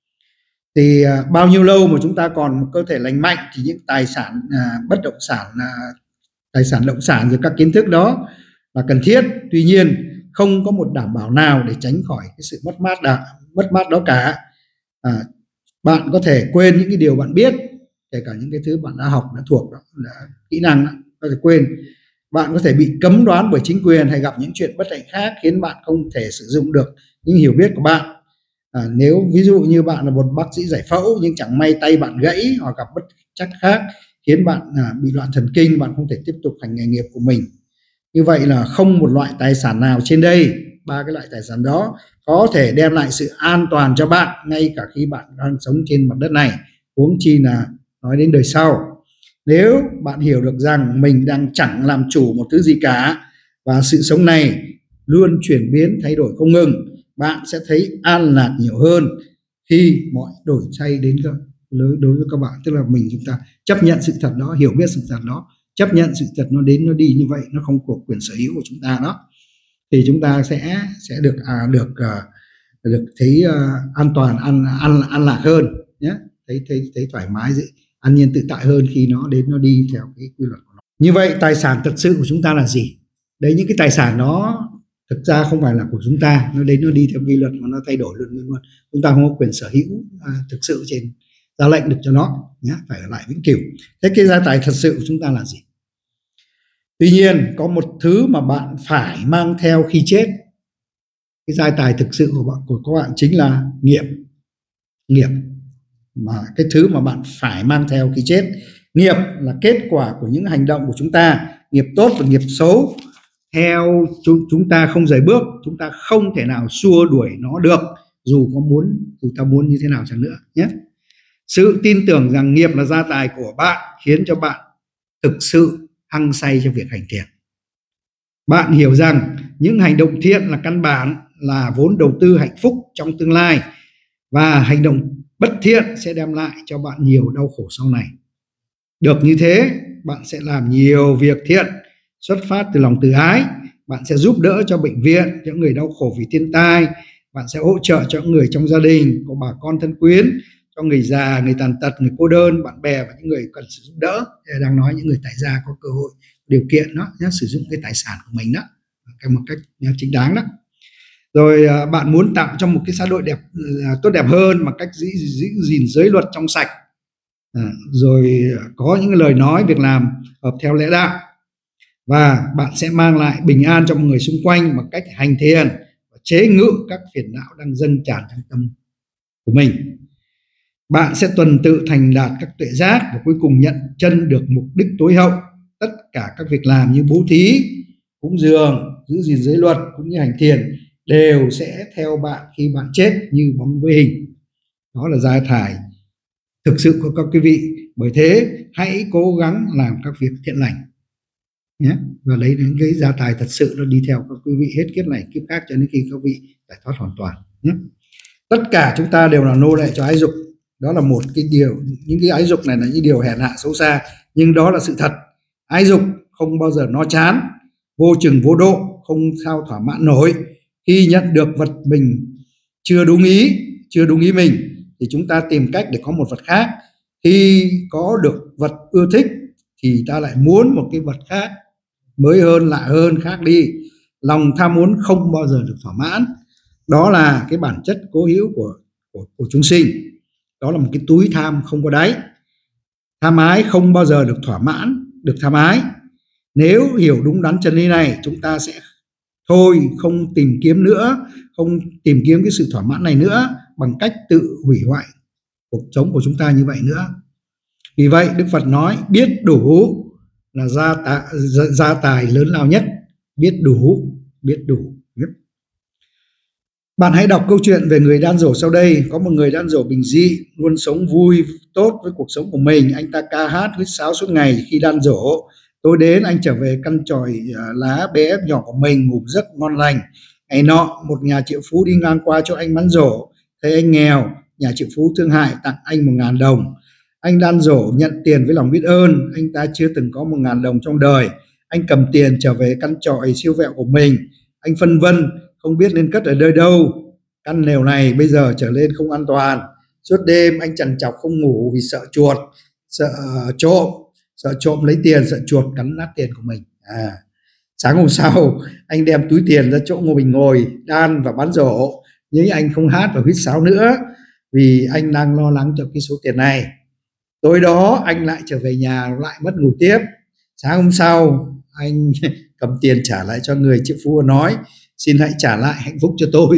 Thì à, bao nhiêu lâu mà chúng ta còn một cơ thể lành mạnh thì những tài sản à, bất động sản, à, tài sản động sản rồi các kiến thức đó là cần thiết. Tuy nhiên không có một đảm bảo nào để tránh khỏi cái sự mất mát đó, mất mát đó cả. À, bạn có thể quên những cái điều bạn biết, kể cả những cái thứ bạn đã học, đã thuộc đó, đã kỹ năng đó, có thể quên. Bạn có thể bị cấm đoán bởi chính quyền hay gặp những chuyện bất hạnh khác khiến bạn không thể sử dụng được những hiểu biết của bạn. À, nếu ví dụ như bạn là một bác sĩ giải phẫu nhưng chẳng may tay bạn gãy hoặc gặp bất trắc khác khiến bạn à, bị loạn thần kinh, bạn không thể tiếp tục hành nghề nghiệp của mình. Như vậy là không một loại tài sản nào trên đây, ba cái loại tài sản đó, có thể đem lại sự an toàn cho bạn ngay cả khi bạn đang sống trên mặt đất này, huống chi là nói đến đời sau. Nếu bạn hiểu được rằng mình đang chẳng làm chủ một thứ gì cả và sự sống này luôn chuyển biến thay đổi không ngừng, bạn sẽ thấy an lạc nhiều hơn khi mọi đổi thay đến đối với các bạn. Tức là mình chúng ta chấp nhận sự thật đó, hiểu biết sự thật đó, chấp nhận sự thật nó đến nó đi như vậy, nó không thuộc quyền sở hữu của chúng ta đó, thì chúng ta sẽ sẽ được à, được à, được thấy à, an toàn, an an an lạc hơn nhé, thấy thấy thấy thoải mái, dễ an nhiên tự tại hơn khi nó đến nó đi theo cái quy luật của nó. Như vậy tài sản thật sự của chúng ta là gì? Đấy, những cái tài sản đó thực ra không phải là của chúng ta, nó đến nó đi theo quy luật mà nó thay đổi luôn luôn. Chúng ta không có quyền sở hữu à, thực sự trên ra lệnh được cho nó nhé, phải ở lại vĩnh cửu. Thế cái gia tài thật sự của chúng ta là gì? Tuy nhiên có một thứ mà bạn phải mang theo khi chết. Cái gia tài thực sự của bạn, của các bạn chính là nghiệp. Nghiệp mà cái thứ mà bạn phải mang theo khi chết. Nghiệp là kết quả của những hành động của chúng ta, nghiệp tốt và nghiệp xấu. Theo chúng ta không rời bước, chúng ta không thể nào xua đuổi nó được, dù có muốn, dù ta muốn như thế nào chẳng nữa nhé. Sự tin tưởng rằng nghiệp là gia tài của bạn khiến cho bạn thực sự hăng say cho việc hành thiện. Bạn hiểu rằng những hành động thiện là căn bản, là vốn đầu tư hạnh phúc trong tương lai, và hành động bất thiện sẽ đem lại cho bạn nhiều đau khổ sau này. Được như thế, bạn sẽ làm nhiều việc thiện xuất phát từ lòng từ ái. Bạn sẽ giúp đỡ cho bệnh viện, những người đau khổ vì thiên tai. Bạn sẽ hỗ trợ cho những người trong gia đình, có bà con thân quyến, cho người già, người tàn tật, người cô đơn, bạn bè và những người cần sự giúp đỡ. Để đang nói những người tại gia có cơ hội, điều kiện đó, nhé, sử dụng cái tài sản của mình đó một cách chính đáng đó. Rồi bạn muốn tạo cho một cái xã hội đẹp, tốt đẹp hơn bằng cách giữ, giữ gìn giới luật trong sạch. À, rồi có những lời nói, việc làm hợp theo lẽ đạo. Và bạn sẽ mang lại bình an cho mọi người xung quanh bằng cách hành thiền và chế ngự các phiền não đang dâng tràn trong tâm của mình. Bạn sẽ tuần tự thành đạt các tuệ giác và cuối cùng nhận chân được mục đích tối hậu. Tất cả các việc làm như bố thí, cúng dường, giữ gìn giới luật cũng như hành thiền đều sẽ theo bạn khi bạn chết như bóng với hình. Đó là gia thải thực sự của các quý vị. Bởi thế hãy cố gắng làm các việc thiện lành nhé, và lấy đến cái gia tài thật sự nó đi theo các quý vị hết kiếp này kiếp khác cho đến khi các vị giải thoát hoàn toàn nhé. Tất cả chúng ta đều là nô lệ cho ái dục. Đó là một cái điều, những cái ái dục này là những điều hèn hạ xấu xa, nhưng đó là sự thật. Ái dục không bao giờ no chán, vô chừng vô độ, không sao thỏa mãn nổi. Khi nhận được vật mình chưa đúng ý, chưa đúng ý mình thì chúng ta tìm cách để có một vật khác. Khi có được vật ưa thích thì ta lại muốn một cái vật khác mới hơn, lạ hơn, khác đi. Lòng tham muốn không bao giờ được thỏa mãn. Đó là cái bản chất cố hữu của, của, của chúng sinh. Đó là một cái túi tham không có đáy. Tham ái không bao giờ được thỏa mãn, được tham ái. Nếu hiểu đúng đắn chân lý này, chúng ta sẽ thôi không tìm kiếm nữa, không tìm kiếm cái sự thỏa mãn này nữa bằng cách tự hủy hoại cuộc sống của chúng ta như vậy nữa. Vì vậy Đức Phật nói biết đủ là gia tài, gia tài lớn lao nhất. Biết đủ, biết đủ. Biết. Bạn hãy đọc câu chuyện về người đan dổ sau đây. Có một người đan dổ bình dị, luôn sống vui, tốt với cuộc sống của mình. Anh ta ca hát, huýt sáo suốt ngày khi đan dổ. Tối đến anh trở về căn chòi lá bé nhỏ của mình, ngủ rất ngon lành. Ngày nọ, một nhà triệu phú đi ngang qua chỗ anh bán dổ. Thấy anh nghèo, nhà triệu phú thương hại tặng anh một ngàn đồng. Anh đan dổ nhận tiền với lòng biết ơn. Anh ta chưa từng có một ngàn đồng trong đời. Anh cầm tiền trở về căn chòi siêu vẹo của mình. Anh phân vân, không biết nên cất ở nơi đâu. Căn lều này bây giờ trở lên không an toàn. Suốt đêm anh trằn trọc không ngủ vì sợ chuột, sợ trộm, sợ trộm lấy tiền, sợ chuột cắn nát tiền của mình. À, sáng hôm sau anh đem túi tiền ra chỗ Ngô Bình ngồi đan và bán dổ, nhưng anh không hát và huýt sáo nữa vì anh đang lo lắng cho cái số tiền này. Tối đó anh lại trở về nhà lại mất ngủ tiếp. Sáng hôm sau anh cầm tiền trả lại cho người triệu phú và nói xin hãy trả lại hạnh phúc cho tôi.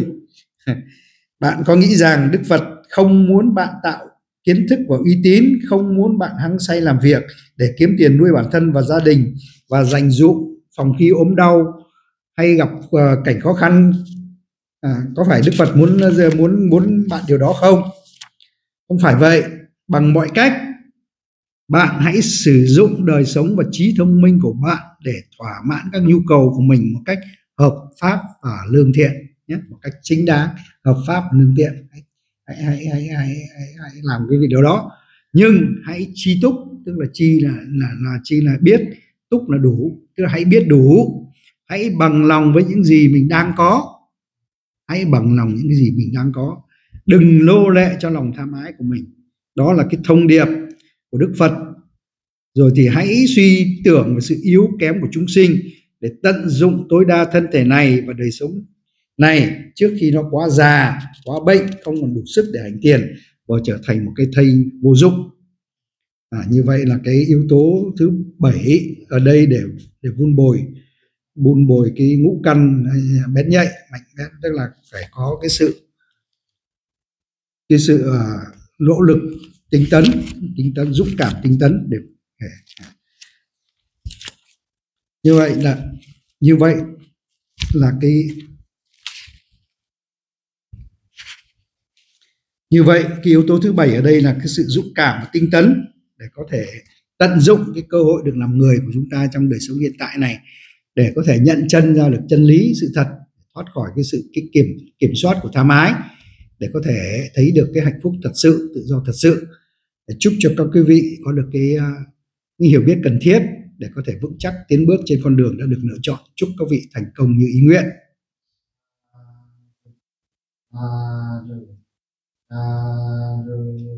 Bạn có nghĩ rằng Đức Phật không muốn bạn tạo kiến thức và uy tín, không muốn bạn hăng say làm việc để kiếm tiền nuôi bản thân và gia đình và dành dụm phòng khi ốm đau hay gặp uh, cảnh khó khăn? À, có phải Đức Phật muốn muốn muốn bạn điều đó không? Không phải vậy. Bằng mọi cách, bạn hãy sử dụng đời sống và trí thông minh của bạn để thỏa mãn các nhu cầu của mình một cách hợp pháp và lương thiện nhé, một cách chính đáng, hợp pháp và lương thiện. Hãy hãy hãy hãy, hãy, hãy, hãy làm cái điều đó. Nhưng hãy chi túc, tức là chi là là là chi là biết, túc là đủ, tức là hãy biết đủ. Hãy bằng lòng với những gì mình đang có. Hãy bằng lòng những cái gì mình đang có. Đừng nô lệ cho lòng tham ái của mình. Đó là cái thông điệp của Đức Phật. Rồi thì hãy suy tưởng về sự yếu kém của chúng sinh để tận dụng tối đa thân thể này và đời sống này trước khi nó quá già, quá bệnh, không còn đủ sức để hành thiền và trở thành một cái thây vô dụng. À, như vậy là cái yếu tố thứ bảy ở đây để để vun bồi vun bồi cái ngũ căn bén nhạy, mạnh bén, tức là phải có cái sự cái sự uh, nỗ lực tinh tấn, tinh tấn dũng cảm tinh tấn để như vậy là như vậy là cái như vậy cái yếu tố thứ bảy ở đây là cái sự dũng cảm và tinh tấn để có thể tận dụng cái cơ hội được làm người của chúng ta trong đời sống hiện tại này để có thể nhận chân ra được chân lý sự thật, thoát khỏi cái sự cái kiểm kiểm soát của tham ái, để có thể thấy được cái hạnh phúc thật sự, tự do thật sự. Để chúc cho các quý vị có được cái, cái hiểu biết cần thiết để có thể vững chắc tiến bước trên con đường đã được lựa chọn. Chúc các vị thành công như ý nguyện. À, rồi. À, rồi.